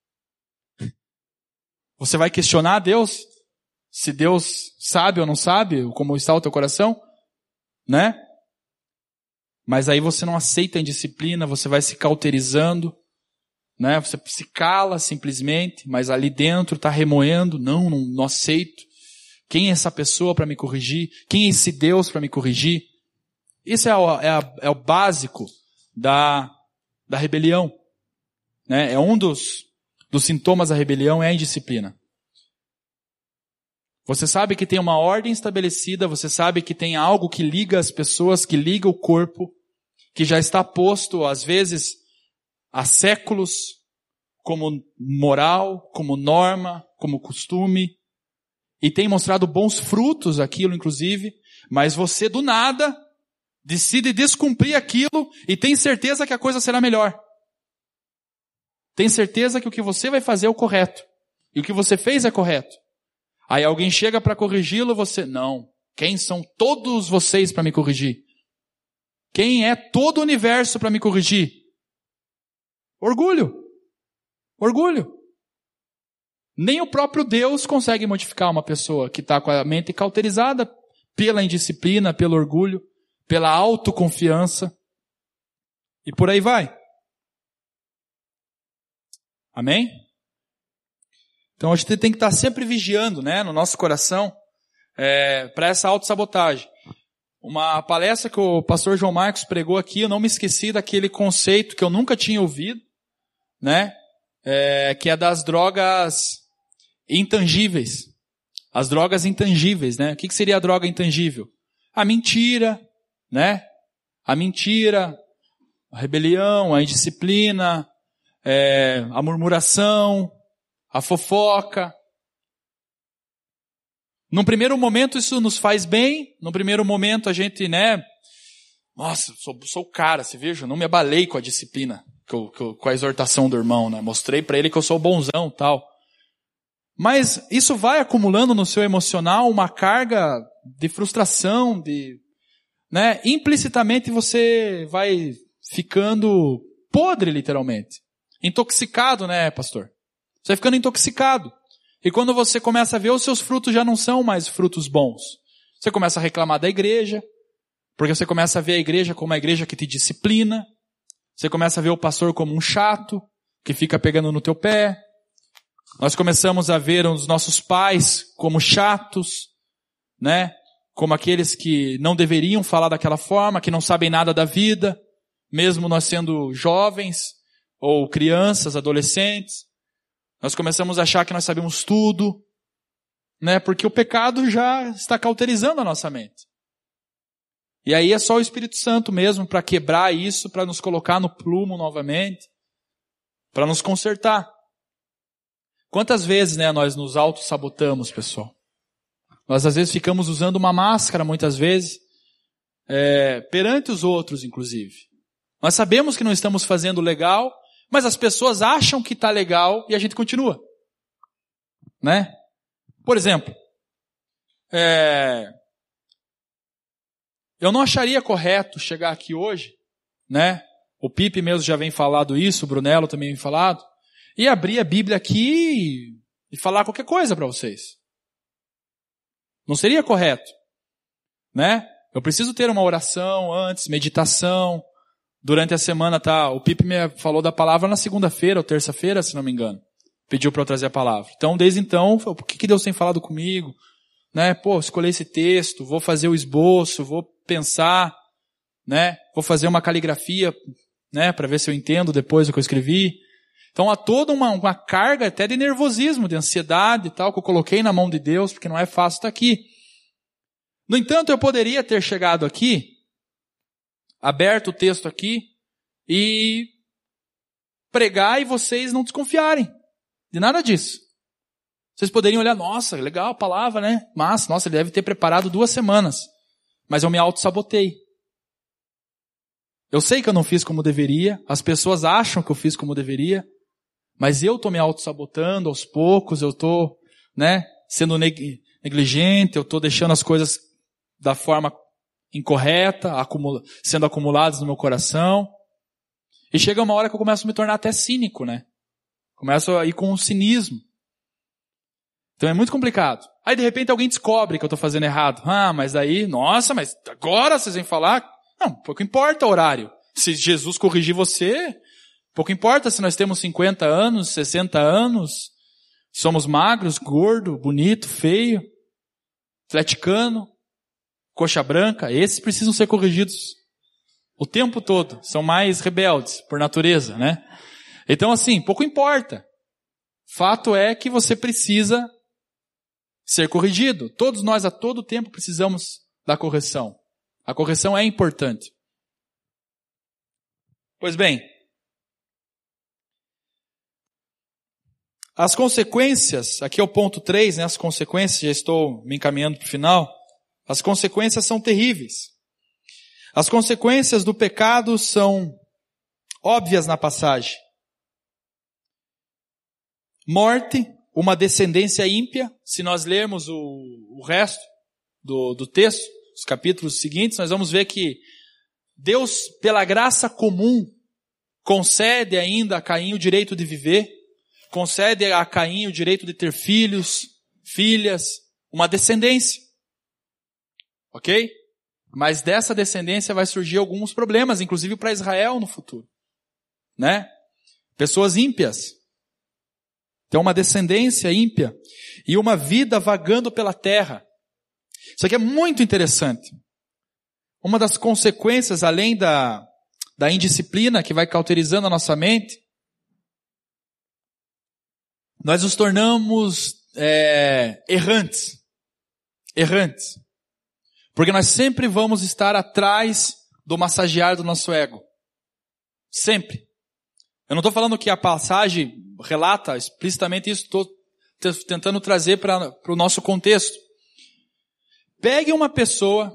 Você vai questionar Deus? Se Deus sabe ou não sabe como está o teu coração? Né? Mas aí você não aceita a indisciplina, você vai se cauterizando. Né? Você se cala simplesmente, mas ali dentro está remoendo. Não, não, não aceito. Quem é essa pessoa para me corrigir? Quem é esse Deus para me corrigir? Isso é, o, é, a, é o básico da, da rebelião. Né? É um dos, dos sintomas da rebelião, é a indisciplina. Você sabe que tem uma ordem estabelecida, você sabe que tem algo que liga as pessoas, que liga o corpo, que já está posto, às vezes, há séculos, como moral, como norma, como costume, e tem mostrado bons frutos aquilo, inclusive, mas você do nada decide descumprir aquilo e tem certeza que a coisa será melhor. Tem certeza que o que você vai fazer é o correto. E o que você fez é correto. Aí alguém chega para corrigi-lo, você... Não. Quem são todos vocês para me corrigir? Quem é todo o universo para me corrigir? Orgulho. Orgulho. Nem o próprio Deus consegue modificar uma pessoa que está com a mente cauterizada pela indisciplina, pelo orgulho, pela autoconfiança. E por aí vai. Amém? Então a gente tem que estar sempre vigiando, né, no nosso coração, é, para essa autossabotagem. Uma palestra que o pastor João Marcos pregou aqui, eu não me esqueci daquele conceito que eu nunca tinha ouvido, né, é, que é das drogas intangíveis. As drogas intangíveis, né? O que seria a droga intangível? A mentira, né? A mentira, a rebelião, a indisciplina, é, a murmuração, a fofoca. Num primeiro momento isso nos faz bem, num primeiro momento a gente, né, nossa, sou, sou o cara, você veja, eu não me abalei com a disciplina, com, com, com a exortação do irmão, né, mostrei para ele que eu sou bonzão, tal. Mas isso vai acumulando no seu emocional uma carga de frustração, de, né, implicitamente você vai ficando podre, literalmente. Intoxicado, né, pastor? Você vai ficando intoxicado. E quando você começa a ver, os seus frutos já não são mais frutos bons. Você começa a reclamar da igreja, porque você começa a ver a igreja como uma igreja que te disciplina. Você começa a ver o pastor como um chato, que fica pegando no teu pé. Nós começamos a ver os nossos pais como chatos, né? Como aqueles que não deveriam falar daquela forma, que não sabem nada da vida, mesmo nós sendo jovens, ou crianças, adolescentes. Nós começamos a achar que nós sabemos tudo, né? Porque o pecado já está cauterizando a nossa mente. E aí é só o Espírito Santo mesmo para quebrar isso, para nos colocar no plumo novamente, para nos consertar. Quantas vezes, né, nós nos auto-sabotamos, pessoal? Nós às vezes ficamos usando uma máscara, muitas vezes, é, perante os outros, inclusive. Nós sabemos que não estamos fazendo legal, mas as pessoas acham que está legal e a gente continua. Né? Por exemplo, é, eu não acharia correto chegar aqui hoje, né? O Pipe mesmo já vem falado isso, o Brunello também vem falado, e abrir a Bíblia aqui e falar qualquer coisa para vocês. Não seria correto. Né? Eu preciso ter uma oração antes, meditação. Durante a semana, tá, o Pipe me falou da palavra na segunda-feira ou terça-feira, se não me engano. Pediu para eu trazer a palavra. Então, desde então, por que, que Deus tem falado comigo? Né? Pô, escolhi esse texto, vou fazer o esboço, vou pensar, né? Vou fazer uma caligrafia, né? Para ver se eu entendo depois o que eu escrevi. Então, há toda uma, uma carga até de nervosismo, de ansiedade e tal, que eu coloquei na mão de Deus, porque não é fácil estar aqui. No entanto, eu poderia ter chegado aqui, aberto o texto aqui e pregar e vocês não desconfiarem de nada disso. Vocês poderiam olhar, nossa, legal a palavra, né? Mas, nossa, ele deve ter preparado duas semanas. Mas eu me auto-sabotei. Eu sei que eu não fiz como deveria, as pessoas acham que eu fiz como deveria, mas eu estou me auto-sabotando aos poucos, eu estou, né, sendo negligente, eu estou deixando as coisas da forma incorreta, acumula, sendo acumuladas no meu coração. E chega uma hora que eu começo a me tornar até cínico, né? Começo a ir com um cinismo. Então é muito complicado. Aí de repente alguém descobre que eu estou fazendo errado. Ah, mas aí, nossa, mas agora vocês vêm falar? Não, pouco importa o horário. Se Jesus corrigir você, pouco importa se nós temos cinquenta anos, sessenta anos, somos magros, gordo, bonito, feio, atleticano, coxa branca, esses precisam ser corrigidos o tempo todo. São mais rebeldes, por natureza, né? Então assim, pouco importa. Fato é que você precisa ser corrigido. Todos nós a todo tempo precisamos da correção. A correção é importante. Pois bem, as consequências, aqui é o ponto três, né, as consequências, já estou me encaminhando para o final, as consequências são terríveis. As consequências do pecado são óbvias na passagem. Morte, uma descendência ímpia. Se nós lermos o, o resto do, do texto, os capítulos seguintes, nós vamos ver que Deus, pela graça comum, concede ainda a Caim o direito de viver, concede a Caim o direito de ter filhos, filhas, uma descendência. Ok? Mas dessa descendência vai surgir alguns problemas, inclusive para Israel no futuro. Né? Pessoas ímpias. Então uma descendência ímpia e uma vida vagando pela terra. Isso aqui é muito interessante. Uma das consequências, além da, da indisciplina que vai cauterizando a nossa mente, nós nos tornamos é, errantes. Errantes. Porque nós sempre vamos estar atrás do massagear do nosso ego. Sempre. Eu não estou falando que a passagem relata explicitamente isso, estou tentando trazer para o nosso contexto. Pegue uma pessoa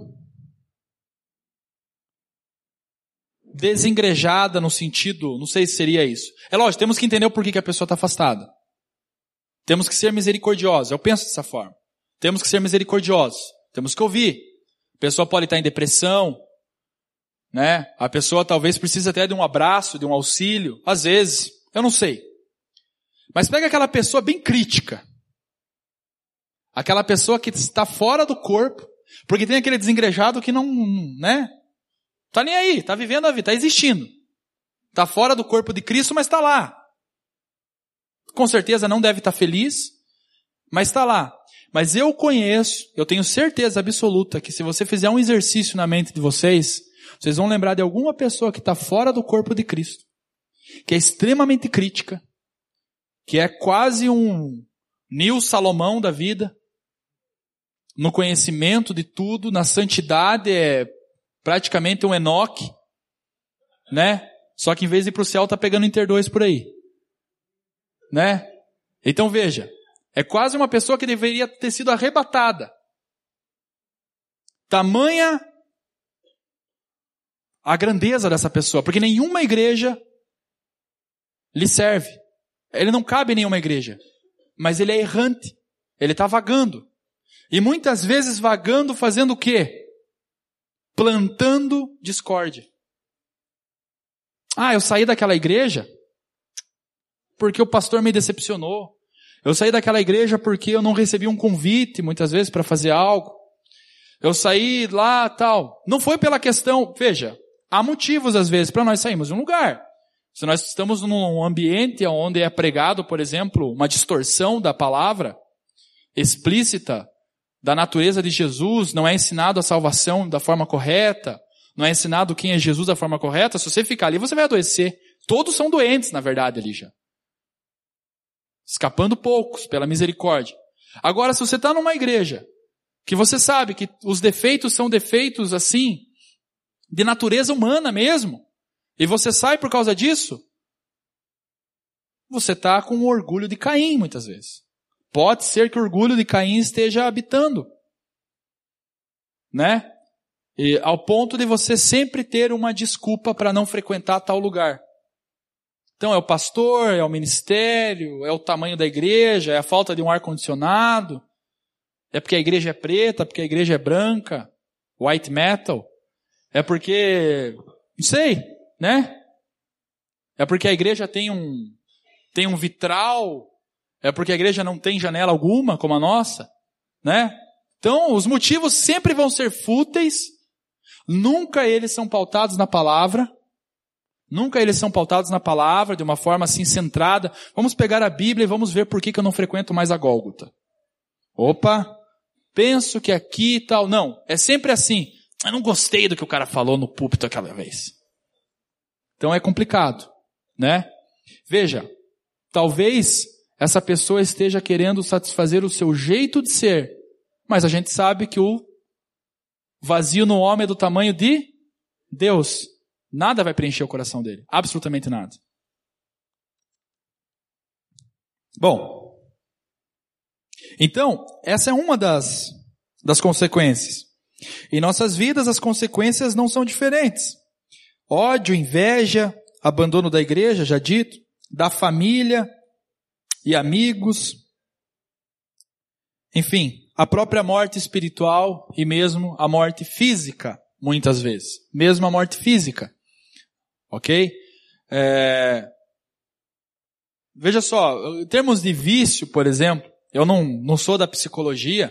desengrejada no sentido, não sei se seria isso. É lógico, temos que entender o porquê que a pessoa está afastada. Temos que ser misericordiosos, eu penso dessa forma. Temos que ser misericordiosos, temos que ouvir. A pessoa pode estar em depressão, né? A pessoa talvez precise até de um abraço, de um auxílio, às vezes, eu não sei. Mas pega aquela pessoa bem crítica. Aquela pessoa que está fora do corpo, porque tem aquele desengrejado que não, né? Tá nem aí, tá vivendo a vida, tá existindo. Tá fora do corpo de Cristo, mas tá lá. Com certeza não deve estar feliz, mas está lá. Mas eu conheço, eu tenho certeza absoluta que se você fizer um exercício na mente de vocês, vocês vão lembrar de alguma pessoa que está fora do corpo de Cristo, que é extremamente crítica, que é quase um Nil Salomão da vida, no conhecimento de tudo, na santidade é praticamente um Enoque, né? Só que em vez de ir para o céu está pegando Inter dois por aí. Né? Então veja, é quase uma pessoa que deveria ter sido arrebatada. Tamanha a grandeza dessa pessoa, porque nenhuma igreja lhe serve. Ele não cabe em nenhuma igreja, mas ele é errante, ele está vagando. E muitas vezes vagando fazendo o quê? Plantando discórdia. Ah, eu saí daquela igreja porque o pastor me decepcionou. Eu saí daquela igreja porque eu não recebi um convite, muitas vezes, para fazer algo. Eu saí lá, tal. Não foi pela questão... Veja, há motivos, às vezes, para nós sairmos de um lugar. Se nós estamos num ambiente onde é pregado, por exemplo, uma distorção da palavra explícita da natureza de Jesus, não é ensinado a salvação da forma correta, não é ensinado quem é Jesus da forma correta, se você ficar ali, você vai adoecer. Todos são doentes, na verdade, ali já. Escapando poucos, pela misericórdia. Agora, se você está numa igreja, que você sabe que os defeitos são defeitos, assim, de natureza humana mesmo, e você sai por causa disso, você está com o orgulho de Caim, muitas vezes. Pode ser que o orgulho de Caim esteja habitando. Né? E ao ponto de você sempre ter uma desculpa para não frequentar tal lugar. Então é o pastor, é o ministério, é o tamanho da igreja, é a falta de um ar-condicionado, é porque a igreja é preta, porque a igreja é branca, white metal, é porque, não sei, né? É porque a igreja tem um, tem um vitral, é porque a igreja não tem janela alguma, como a nossa, né? Então os motivos sempre vão ser fúteis, nunca eles são pautados na palavra, Nunca eles são pautados na palavra, de uma forma assim centrada. Vamos pegar a Bíblia e vamos ver por que, que eu não frequento mais a Gólgota. Opa, penso que aqui e tal. Não, é sempre assim. Eu não gostei do que o cara falou no púlpito aquela vez. Então é complicado, né? Veja, talvez essa pessoa esteja querendo satisfazer o seu jeito de ser, mas a gente sabe que o vazio no homem é do tamanho de Deus. Nada vai preencher o coração dele. Absolutamente nada. Bom, então, essa é uma das, das consequências. Em nossas vidas, as consequências não são diferentes. Ódio, inveja, abandono da igreja, já dito, da família e amigos. Enfim, a própria morte espiritual e mesmo a morte física, muitas vezes. Mesmo a morte física. Ok? É... Veja só, em termos de vício, por exemplo, eu não, não sou da psicologia,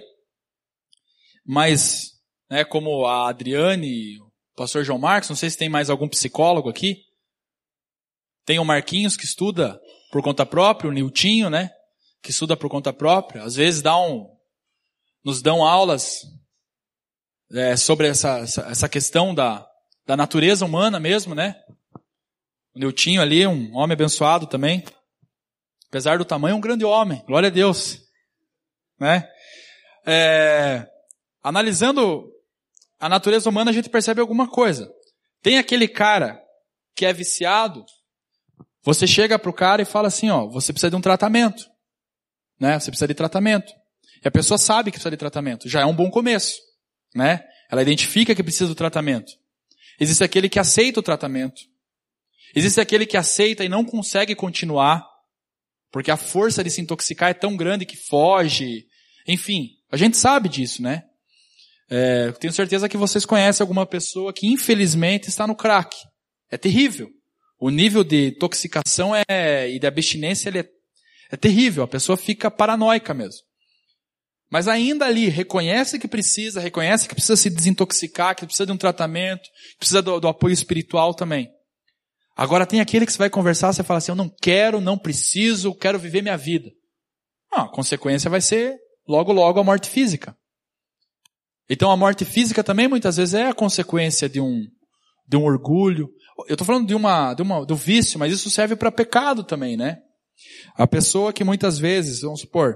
mas, né, como a Adriane e o pastor João Marcos, não sei se tem mais algum psicólogo aqui. Tem o Marquinhos, que estuda por conta própria, o Niltinho, né, que estuda por conta própria. Às vezes dá um, nos dão aulas é, sobre essa, essa, essa questão da, da natureza humana mesmo, né. O Niltinho ali, um homem abençoado também. Apesar do tamanho, um grande homem. Glória a Deus. Né? É, analisando a natureza humana, a gente percebe alguma coisa. Tem aquele cara que é viciado, você chega pro cara e fala assim, ó, você precisa de um tratamento. Né? Você precisa de tratamento. E a pessoa sabe que precisa de tratamento. Já é um bom começo. Né? Ela identifica que precisa do tratamento. Existe aquele que aceita o tratamento. Existe aquele que aceita e não consegue continuar, porque a força de se intoxicar é tão grande que foge. Enfim, a gente sabe disso, né? É, eu tenho certeza que vocês conhecem alguma pessoa que infelizmente está no crack. É terrível. O nível de intoxicação é, e de abstinência ele é, é terrível. A pessoa fica paranoica mesmo. Mas ainda ali, reconhece que precisa, reconhece que precisa se desintoxicar, que precisa de um tratamento, que precisa do, do apoio espiritual também. Agora tem aquele que você vai conversar, você fala assim, eu não quero, não preciso, eu quero viver minha vida. Ah, a consequência vai ser logo logo a morte física. Então a morte física também muitas vezes é a consequência de um, de um orgulho. Eu estou falando de uma, de uma, do vício, mas isso serve para pecado também, né? A pessoa que muitas vezes, vamos supor,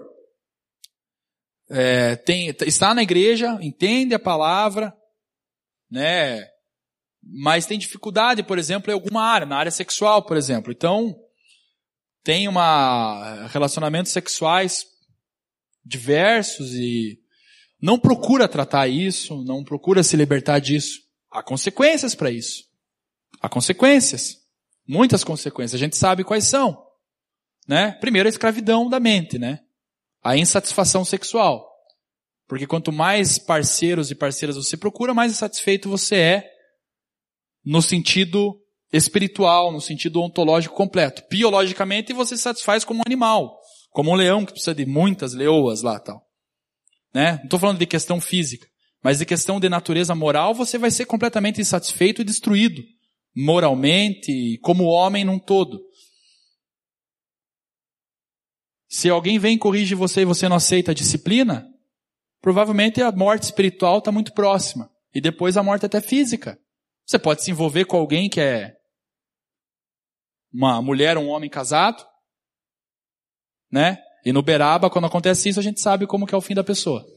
é, tem, está na igreja, entende a palavra, né? Mas tem dificuldade, por exemplo, em alguma área, na área sexual, por exemplo. Então, tem uma relacionamentos sexuais diversos e não procura tratar isso, não procura se libertar disso. Há consequências para isso. Há consequências. Muitas consequências. A gente sabe quais são. Né? Primeiro, a escravidão da mente, né? A insatisfação sexual. Porque quanto mais parceiros e parceiras você procura, mais insatisfeito você é no sentido espiritual, no sentido ontológico completo. Biologicamente você se satisfaz como um animal, como um leão que precisa de muitas leoas lá tal. Né? Não estou falando de questão física, mas de questão de natureza moral, você vai ser completamente insatisfeito e destruído, moralmente, como homem num todo. Se alguém vem e corrige você e você não aceita a disciplina, provavelmente a morte espiritual está muito próxima. E depois a morte até física. Você pode se envolver com alguém que é uma mulher ou um homem casado, né? E no Beraba, quando acontece isso, a gente sabe como que é o fim da pessoa.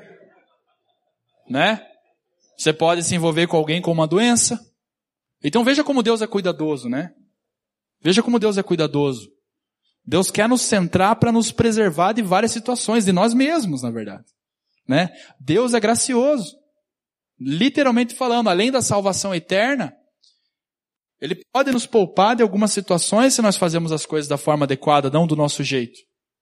Né? Você pode se envolver com alguém com uma doença. Então veja como Deus é cuidadoso, né? Veja como Deus é cuidadoso. Deus quer nos centrar para nos preservar de várias situações, de nós mesmos, na verdade. Né? Deus é gracioso. Literalmente falando, além da salvação eterna, Ele pode nos poupar de algumas situações se nós fazemos as coisas da forma adequada, não do nosso jeito.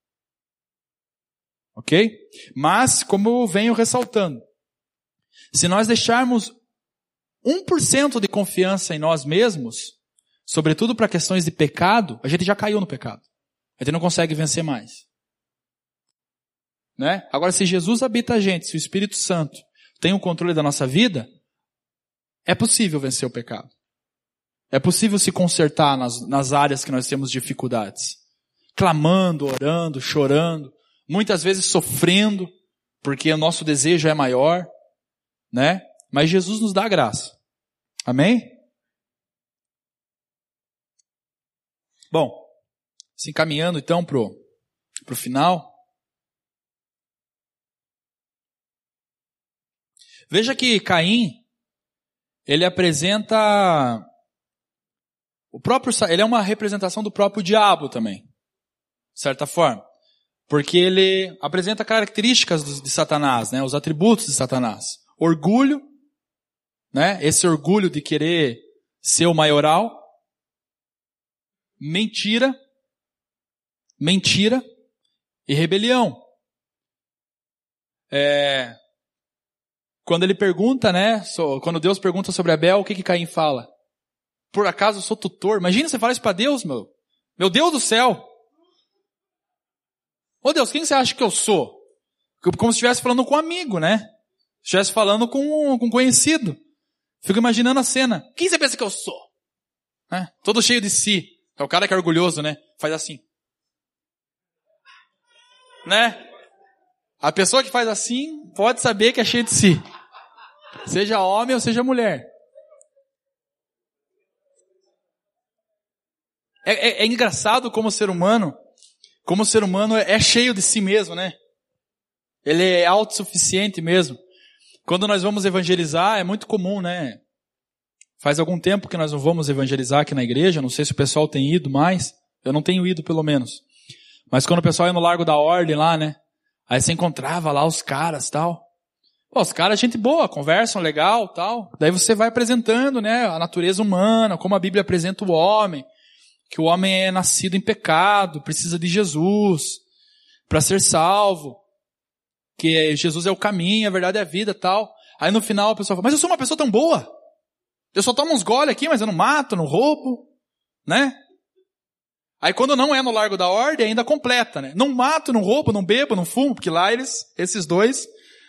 Ok? Mas, como eu venho ressaltando, se nós deixarmos um por cento de confiança em nós mesmos, sobretudo para questões de pecado, a gente já caiu no pecado. A gente não consegue vencer mais. Né? Agora, se Jesus habita a gente, se o Espírito Santo tem o controle da nossa vida, é possível vencer o pecado. É possível se consertar nas, nas áreas que nós temos dificuldades. Clamando, orando, chorando, muitas vezes sofrendo, porque o nosso desejo é maior, né? Mas Jesus nos dá a graça. Amém? Bom, se encaminhando então pro, pro final. Veja que Caim, ele apresenta o próprio, ele é uma representação do próprio diabo também. de certa forma. Porque ele apresenta características de Satanás, né? Os atributos de Satanás. Orgulho, né? Esse orgulho de querer ser o maioral. Mentira. Mentira e rebelião. É, quando ele pergunta, né? Quando Deus pergunta sobre Abel, o que que Caim fala? Por acaso eu sou tutor? Imagina você falar isso para Deus, meu. Meu Deus do céu. Ô Deus, quem você acha que eu sou? Como se estivesse falando com um amigo, né? Se estivesse falando com um conhecido. Fico imaginando a cena. Quem você pensa que eu sou? Né? Todo cheio de si. É o cara que é orgulhoso, né? Faz assim. Né? A pessoa que faz assim pode saber que é cheio de si. Seja homem ou seja mulher. É, é, é engraçado como o ser humano, como o ser humano é, é cheio de si mesmo, né? Ele é autossuficiente mesmo. Quando nós vamos evangelizar, é muito comum, né? Faz algum tempo que nós não vamos evangelizar aqui na igreja, não sei se o pessoal tem ido mais, eu não tenho ido pelo menos. Mas quando o pessoal ia no Largo da Ordem lá, né? Aí você encontrava lá os caras tal. Pô, os caras, gente boa, conversam legal tal. Daí você vai apresentando, né? A natureza humana, como a Bíblia apresenta o homem. Que o homem é nascido em pecado, precisa de Jesus para ser salvo. Que Jesus é o caminho, a verdade é a vida tal. Aí no final a pessoa fala, mas eu sou uma pessoa tão boa. Eu só tomo uns gole aqui, mas eu não mato, não roubo, né? Aí quando não é no Largo da Ordem, ainda completa, né? Não mato, não roubo, não bebo, não fumo, porque lá eles, esses dois,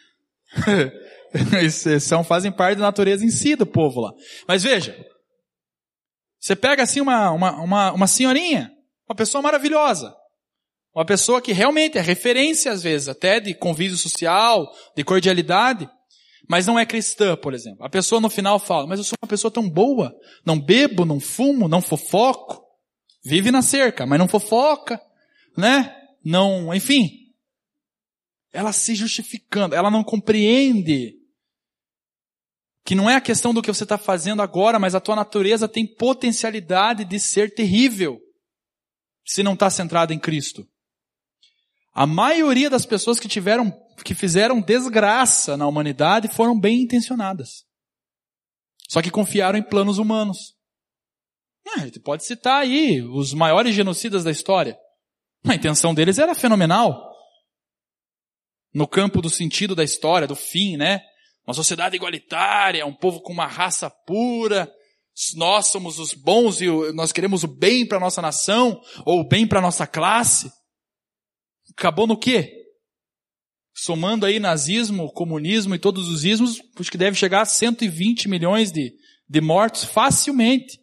são, fazem parte da natureza em si do povo lá. Mas veja, você pega assim uma, uma, uma, uma senhorinha, uma pessoa maravilhosa, uma pessoa que realmente é referência às vezes, até de convívio social, de cordialidade, mas não é cristã, por exemplo. A pessoa no final fala, mas eu sou uma pessoa tão boa, não bebo, não fumo, não fofoco, vive na cerca, mas não fofoca, né? Não, enfim. Ela se justificando, ela não compreende que não é a questão do que você está fazendo agora, mas a tua natureza tem potencialidade de ser terrível se não está centrada em Cristo. A maioria das pessoas que tiveram, que fizeram desgraça na humanidade foram bem intencionadas. Só que confiaram em planos humanos. Ah, a gente pode citar aí os maiores genocidas da história. A intenção deles era fenomenal. No campo do sentido da história, do fim, né? Uma sociedade igualitária, um povo com uma raça pura. Nós somos os bons e nós queremos o bem para a nossa nação, ou o bem para a nossa classe. Acabou no quê? Somando aí nazismo, comunismo e todos os ismos, acho que deve chegar a cento e vinte milhões de, de mortos facilmente.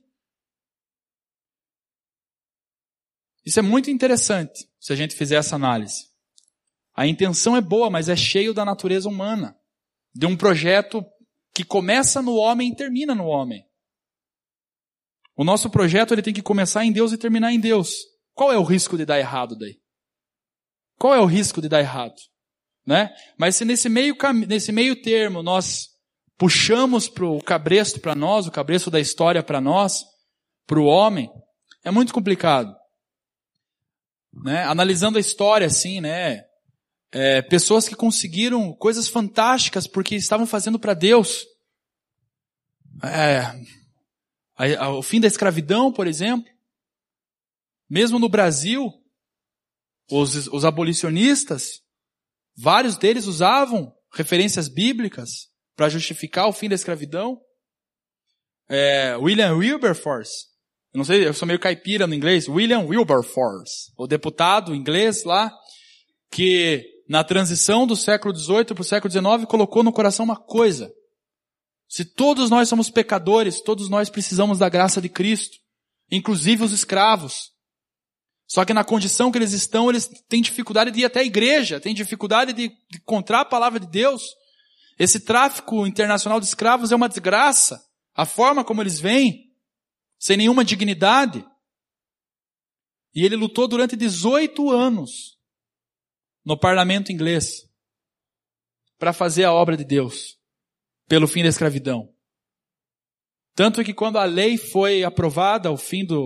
Isso é muito interessante, se a gente fizer essa análise. A intenção é boa, mas é cheio da natureza humana. De um projeto que começa no homem e termina no homem. O nosso projeto ele tem que começar em Deus e terminar em Deus. Qual é o risco de dar errado daí? Qual é o risco de dar errado? Né? Mas se nesse meio, nesse meio termo nós puxamos pro, o cabresto para nós, o cabresto da história para nós, para o homem, é muito complicado. Né? Analisando a história assim, né? É, pessoas que conseguiram coisas fantásticas porque estavam fazendo para Deus. É, a, a, o fim da escravidão, por exemplo. Mesmo no Brasil, os, os abolicionistas, vários deles usavam referências bíblicas para justificar o fim da escravidão. É, William Wilberforce, eu não sei, eu sou meio caipira no inglês, William Wilberforce, o deputado inglês lá, que na transição do século dezoito para o século dezenove colocou no coração uma coisa. Se todos nós somos pecadores, todos nós precisamos da graça de Cristo, inclusive os escravos. Só que na condição que eles estão, eles têm dificuldade de ir até a igreja, têm dificuldade de encontrar a palavra de Deus. Esse tráfico internacional de escravos é uma desgraça. A forma como eles vêm, sem nenhuma dignidade. E ele lutou durante dezoito anos no parlamento inglês para fazer a obra de Deus pelo fim da escravidão. Tanto que quando a lei foi aprovada, o fim do,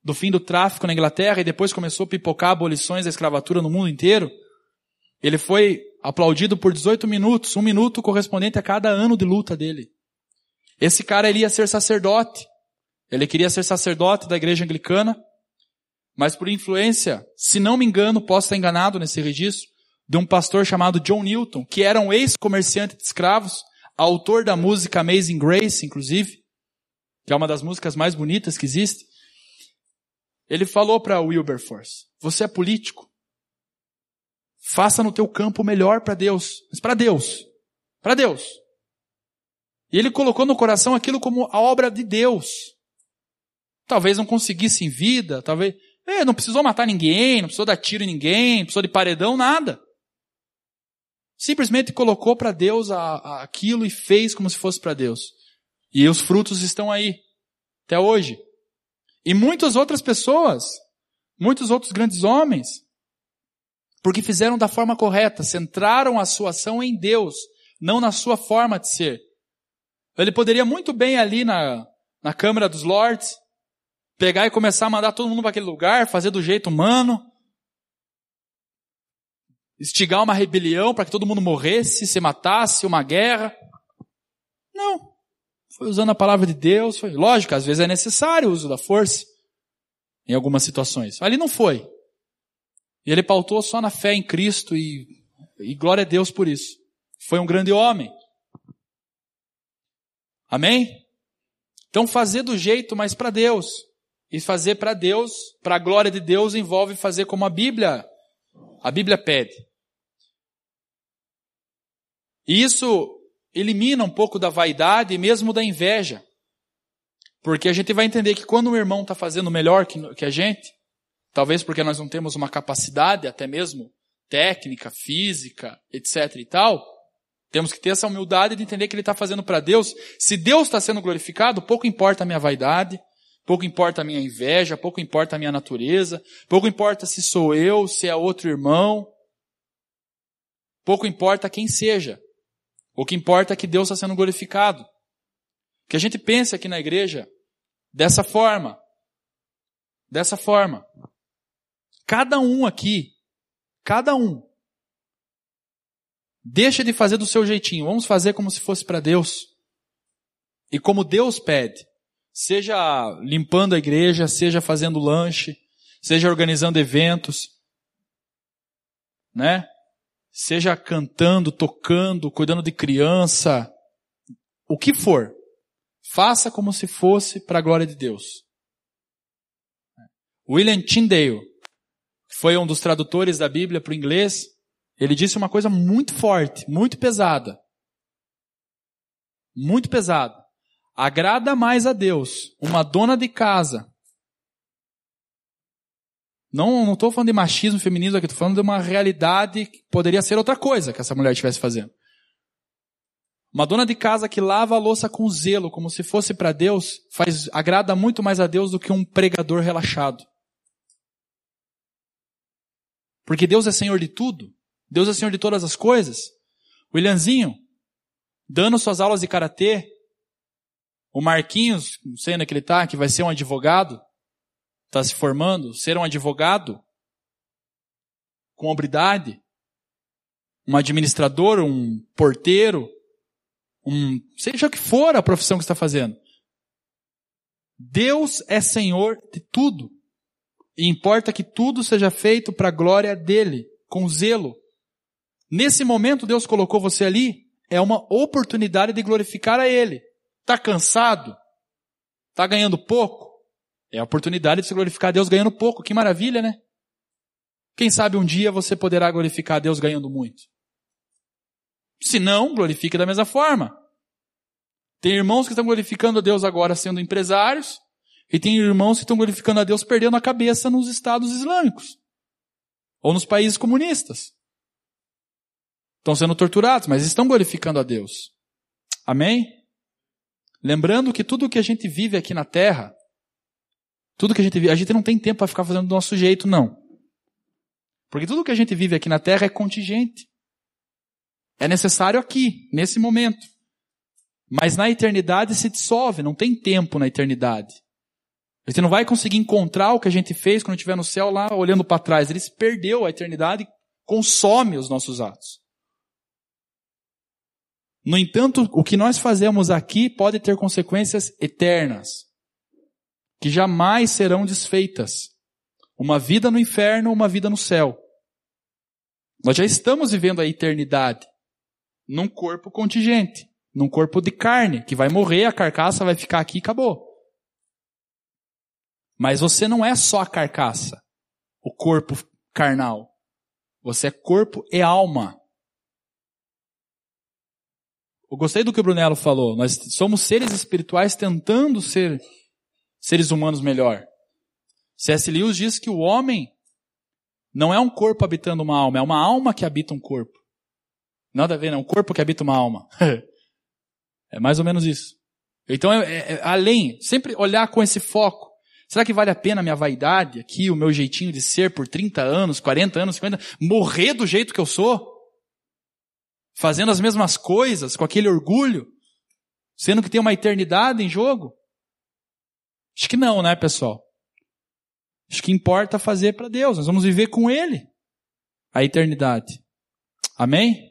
do fim do tráfico na Inglaterra e depois começou a pipocar abolições da escravatura no mundo inteiro. Ele foi aplaudido por dezoito minutos, um minuto correspondente a cada ano de luta dele. Esse cara, ele ia ser sacerdote. Ele queria ser sacerdote da igreja anglicana, mas por influência, se não me engano, posso estar enganado nesse registro, de um pastor chamado John Newton, que era um ex-comerciante de escravos, autor da música Amazing Grace, inclusive, que é uma das músicas mais bonitas que existe. Ele falou para Wilberforce, você é político, faça no teu campo o melhor para Deus, mas para Deus, para Deus. E ele colocou no coração aquilo como a obra de Deus. Talvez não conseguisse em vida, talvez, é, não precisou matar ninguém, não precisou dar tiro em ninguém, não precisou de paredão, nada. Simplesmente colocou para Deus a, a, aquilo e fez como se fosse para Deus. E os frutos estão aí, até hoje. E muitas outras pessoas, muitos outros grandes homens, porque fizeram da forma correta, centraram a sua ação em Deus, não na sua forma de ser. Ele poderia muito bem ali na, na Câmara dos Lords, pegar e começar a mandar todo mundo para aquele lugar, fazer do jeito humano, instigar uma rebelião para que todo mundo morresse, se matasse, uma guerra. Não. Foi usando a palavra de Deus. Foi. Lógico, às vezes é necessário o uso da força, em algumas situações. Ali não foi. E ele pautou só na fé em Cristo e, e glória a Deus por isso. Foi um grande homem. Amém? Então fazer do jeito, mas para Deus. E fazer para Deus, para a glória de Deus, envolve fazer como a Bíblia, a Bíblia pede. E isso elimina um pouco da vaidade e mesmo da inveja. Porque a gente vai entender que quando um irmão está fazendo melhor que, que a gente, talvez porque nós não temos uma capacidade, até mesmo técnica, física, etc e tal, temos que ter essa humildade de entender que ele está fazendo para Deus. Se Deus está sendo glorificado, pouco importa a minha vaidade, pouco importa a minha inveja, pouco importa a minha natureza, pouco importa se sou eu, se é outro irmão, pouco importa quem seja. O que importa é que Deus está sendo glorificado. Que a gente pense aqui na igreja dessa forma. Dessa forma. Cada um aqui, cada um, deixa de fazer do seu jeitinho. Vamos fazer como se fosse para Deus. E como Deus pede. Seja limpando a igreja, seja fazendo lanche, seja organizando eventos, né? Seja cantando, tocando, cuidando de criança, o que for. Faça como se fosse para a glória de Deus. William Tyndale, que foi um dos tradutores da Bíblia para o inglês, ele disse uma coisa muito forte, muito pesada. Muito pesada. Agrada mais a Deus uma dona de casa. Não estou falando de machismo, feminismo aqui, estou falando de uma realidade que poderia ser outra coisa que essa mulher estivesse fazendo. Uma dona de casa que lava a louça com zelo, como se fosse para Deus, faz, agrada muito mais a Deus do que um pregador relaxado. Porque Deus é Senhor de tudo. Deus é Senhor de todas as coisas. O Williamzinho, dando suas aulas de karatê, o Marquinhos, não sei onde é que ele está, que vai ser um advogado, está se formando, ser um advogado com hombridade, um administrador, um porteiro, um, seja o que for a profissão que está fazendo. Deus é Senhor de tudo. E importa que tudo seja feito para a glória dele, com zelo. Nesse momento Deus colocou você ali, é uma oportunidade de glorificar a Ele. Está cansado? Está ganhando pouco? É a oportunidade de se glorificar a Deus ganhando pouco. Que maravilha, né? Quem sabe um dia você poderá glorificar a Deus ganhando muito. Se não, glorifique da mesma forma. Tem irmãos que estão glorificando a Deus agora sendo empresários, e tem irmãos que estão glorificando a Deus perdendo a cabeça nos estados islâmicos. Ou nos países comunistas. Estão sendo torturados, mas estão glorificando a Deus. Amém? Lembrando que tudo que a gente vive aqui na terra, tudo que a gente vive, a gente não tem tempo para ficar fazendo do nosso jeito, não. Porque tudo que a gente vive aqui na terra é contingente. É necessário aqui, nesse momento. Mas na eternidade se dissolve, não tem tempo na eternidade. A gente não vai conseguir encontrar o que a gente fez quando estiver no céu lá olhando para trás. Ele se perdeu, a eternidade consome os nossos atos. No entanto, o que nós fazemos aqui pode ter consequências eternas, que jamais serão desfeitas. Uma vida no inferno, uma vida no céu. Nós já estamos vivendo a eternidade num corpo contingente, num corpo de carne, que vai morrer, a carcaça vai ficar aqui e acabou. Mas você não é só a carcaça, o corpo carnal. Você é corpo e alma. Eu gostei do que o Brunello falou. Nós somos seres espirituais tentando ser seres humanos melhor. C S Lewis diz que o homem não é um corpo habitando uma alma, é uma alma que habita um corpo. Nada a ver, não é um corpo que habita uma alma. É mais ou menos isso. Então, é, é, é, além, sempre olhar com esse foco. Será que vale a pena a minha vaidade aqui, o meu jeitinho de ser por trinta anos, quarenta anos, cinquenta, morrer do jeito que eu sou? Fazendo as mesmas coisas, com aquele orgulho, sendo que tem uma eternidade em jogo? Acho que não, né, pessoal? Acho que importa fazer para Deus. Nós vamos viver com Ele a eternidade. Amém?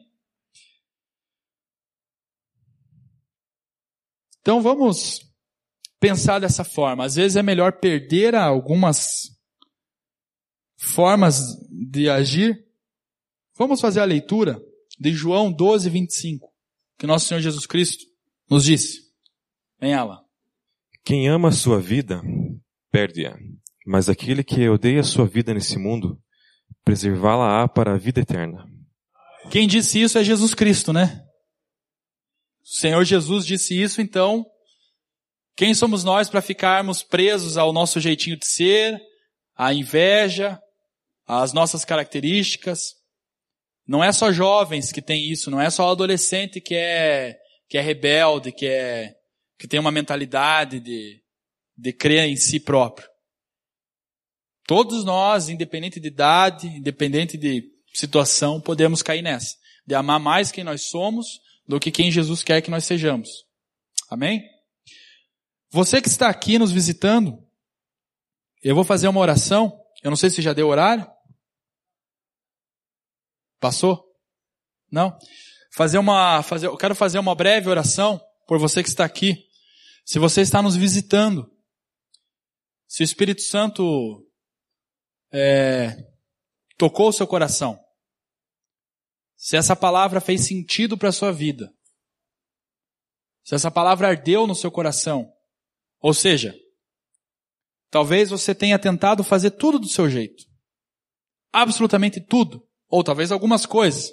Então vamos pensar dessa forma. Às vezes é melhor perder algumas formas de agir. Vamos fazer a leitura de João doze, vinte e cinco, que nosso Senhor Jesus Cristo nos disse. Venha lá. Quem ama a sua vida, perde-a. Mas aquele que odeia a sua vida nesse mundo, preservá-la-á para a vida eterna. Quem disse isso é Jesus Cristo, né? O Senhor Jesus disse isso, então, quem somos nós para ficarmos presos ao nosso jeitinho de ser, à inveja, às nossas características? Não é só jovens que tem isso, não é só adolescente que é, que é rebelde, que, é, que tem uma mentalidade de, de crer em si próprio. Todos nós, independente de idade, independente de situação, podemos cair nessa. De amar mais quem nós somos do que quem Jesus quer que nós sejamos. Amém? Você que está aqui nos visitando, eu vou fazer uma oração. Eu não sei se já deu horário. Passou? Não? Fazer uma, fazer, eu quero fazer uma breve oração por você que está aqui. Se você está nos visitando, se o Espírito Santo é, tocou o seu coração, se essa palavra fez sentido para a sua vida, se essa palavra ardeu no seu coração, ou seja, talvez você tenha tentado fazer tudo do seu jeito, absolutamente tudo, ou talvez algumas coisas.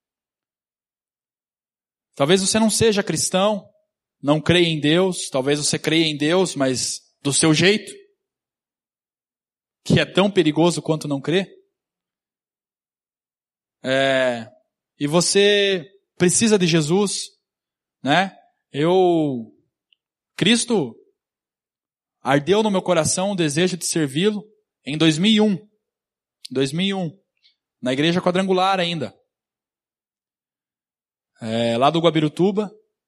Talvez você não seja cristão, não creia em Deus, talvez você creia em Deus, mas do seu jeito, que é tão perigoso quanto não crer. É, e você precisa de Jesus, né? Eu, Cristo ardeu no meu coração o desejo de servi-lo em dois mil e um. dois mil e um. Na igreja quadrangular ainda. É, lá do Guabirutuba.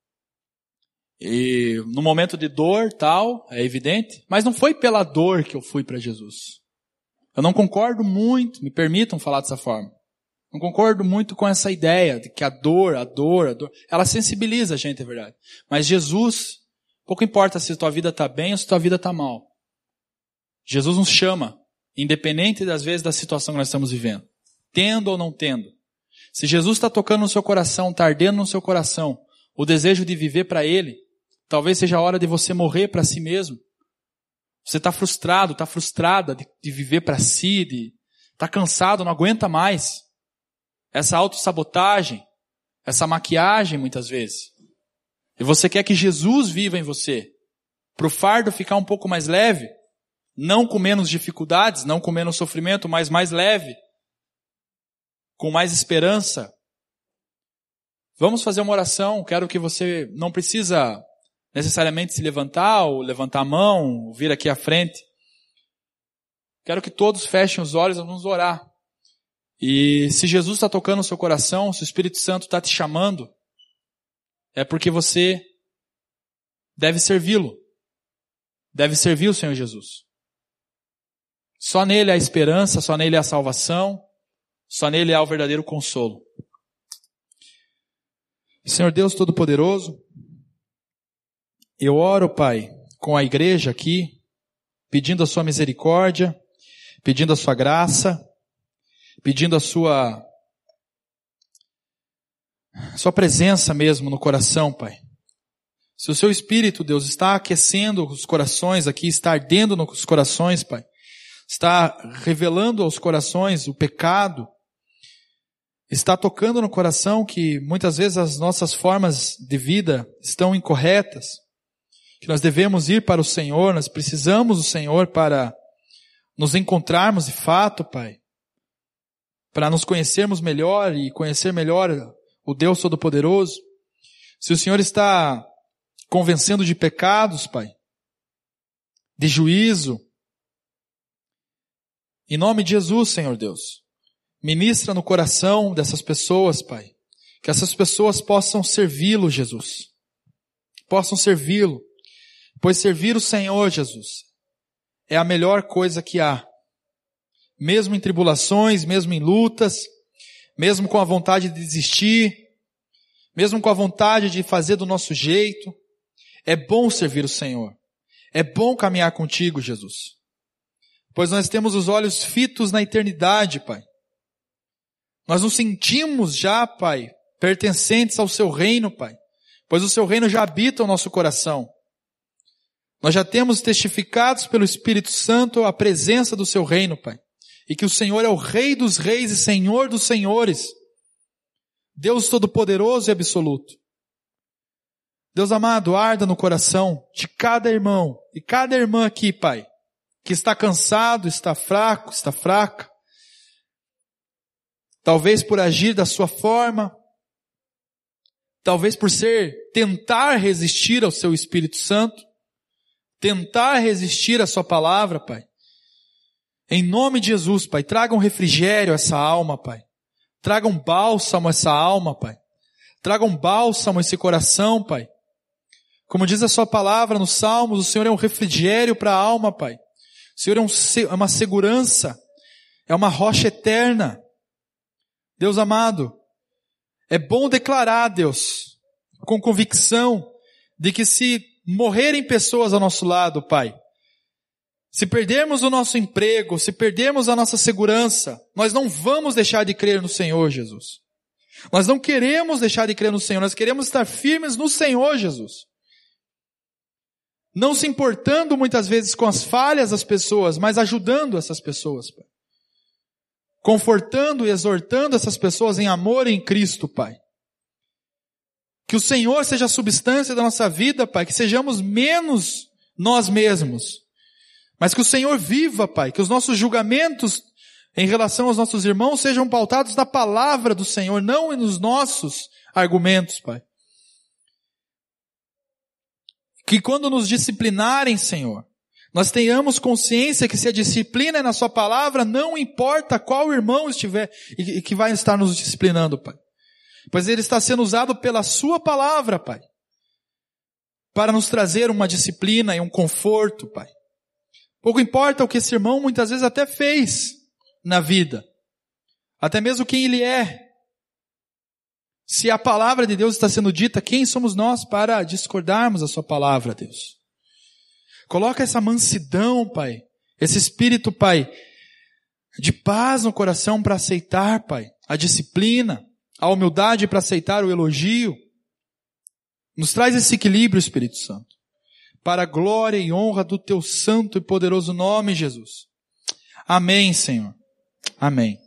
E no momento de dor, tal, é evidente. Mas não foi pela dor que eu fui para Jesus. Eu não concordo muito, me permitam falar dessa forma. Não concordo muito com essa ideia de que a dor, a dor, a dor, ela sensibiliza a gente, é verdade. Mas Jesus, pouco importa se a tua vida está bem ou se a tua vida está mal. Jesus nos chama, independente das vezes da situação que nós estamos vivendo. Tendo ou não tendo. Se Jesus está tocando no seu coração, está ardendo no seu coração, o desejo de viver para Ele, talvez seja a hora de você morrer para si mesmo. Você está frustrado, está frustrada de, de viver para si, de está cansado, não aguenta mais. Essa autossabotagem, essa maquiagem muitas vezes. E você quer que Jesus viva em você, para o fardo ficar um pouco mais leve, não com menos dificuldades, não com menos sofrimento, mas mais leve, com mais esperança. Vamos fazer uma oração. Quero que você não precisa necessariamente se levantar ou levantar a mão, ou vir aqui à frente. Quero que todos fechem os olhos, vamos orar. E se Jesus está tocando o seu coração, se o Espírito Santo está te chamando, é porque você deve servi-lo. Deve servir o Senhor Jesus. Só nele há esperança, só nele há salvação, só nele há o verdadeiro consolo. Senhor Deus Todo-Poderoso, eu oro, Pai, com a igreja aqui, pedindo a sua misericórdia, pedindo a sua graça, pedindo a sua, a sua presença mesmo no coração, Pai. Se o seu Espírito, Deus, está aquecendo os corações aqui, está ardendo nos corações, Pai, está revelando aos corações o pecado, está tocando no coração que muitas vezes as nossas formas de vida estão incorretas, que nós devemos ir para o Senhor, nós precisamos do Senhor para nos encontrarmos de fato, Pai, para nos conhecermos melhor e conhecer melhor o Deus Todo-Poderoso. Se o Senhor está convencendo de pecados, Pai, de juízo, em nome de Jesus, Senhor Deus, ministra no coração dessas pessoas, Pai, que essas pessoas possam servi-lo, Jesus, possam servi-lo, pois servir o Senhor, Jesus, é a melhor coisa que há, mesmo em tribulações, mesmo em lutas, mesmo com a vontade de desistir, mesmo com a vontade de fazer do nosso jeito, é bom servir o Senhor, é bom caminhar contigo, Jesus, pois nós temos os olhos fitos na eternidade, Pai. Nós nos sentimos já, Pai, pertencentes ao seu reino, Pai, pois o seu reino já habita o nosso coração. Nós já temos testificados pelo Espírito Santo a presença do seu reino, Pai, e que o Senhor é o Rei dos reis e Senhor dos senhores, Deus Todo-Poderoso e absoluto. Deus amado, arda no coração de cada irmão e cada irmã aqui, Pai, que está cansado, está fraco, está fraca, talvez por agir da sua forma, talvez por ser, tentar resistir ao seu Espírito Santo, tentar resistir à sua palavra, Pai. Em nome de Jesus, Pai, traga um refrigério a essa alma, Pai. Traga um bálsamo a essa alma, Pai. Traga um bálsamo a esse coração, Pai. Como diz a sua palavra nos Salmos, o Senhor é um refrigério para a alma, Pai. O Senhor é, um, é uma segurança, é uma rocha eterna. Deus amado, é bom declarar, Deus, com convicção, de que se morrerem pessoas ao nosso lado, Pai, se perdermos o nosso emprego, se perdermos a nossa segurança, nós não vamos deixar de crer no Senhor, Jesus. Nós não queremos deixar de crer no Senhor, nós queremos estar firmes no Senhor, Jesus. Não se importando muitas vezes com as falhas das pessoas, mas ajudando essas pessoas, Pai. Confortando e exortando essas pessoas em amor em Cristo, Pai. Que o Senhor seja a substância da nossa vida, Pai, que sejamos menos nós mesmos. Mas que o Senhor viva, Pai, que os nossos julgamentos em relação aos nossos irmãos sejam pautados na palavra do Senhor, não nos nossos argumentos, Pai. Que quando nos disciplinarem, Senhor, nós tenhamos consciência que se a disciplina é na sua palavra, não importa qual irmão estiver e que vai estar nos disciplinando, Pai. Pois ele está sendo usado pela sua palavra, Pai, para nos trazer uma disciplina e um conforto, Pai. Pouco importa o que esse irmão muitas vezes até fez na vida, até mesmo quem ele é. Se a palavra de Deus está sendo dita, quem somos nós para discordarmos a sua palavra, Deus? Coloca essa mansidão, Pai, esse espírito, Pai, de paz no coração para aceitar, Pai, a disciplina, a humildade para aceitar o elogio. Nos traz esse equilíbrio, Espírito Santo, para a glória e honra do teu santo e poderoso nome, Jesus. Amém, Senhor. Amém.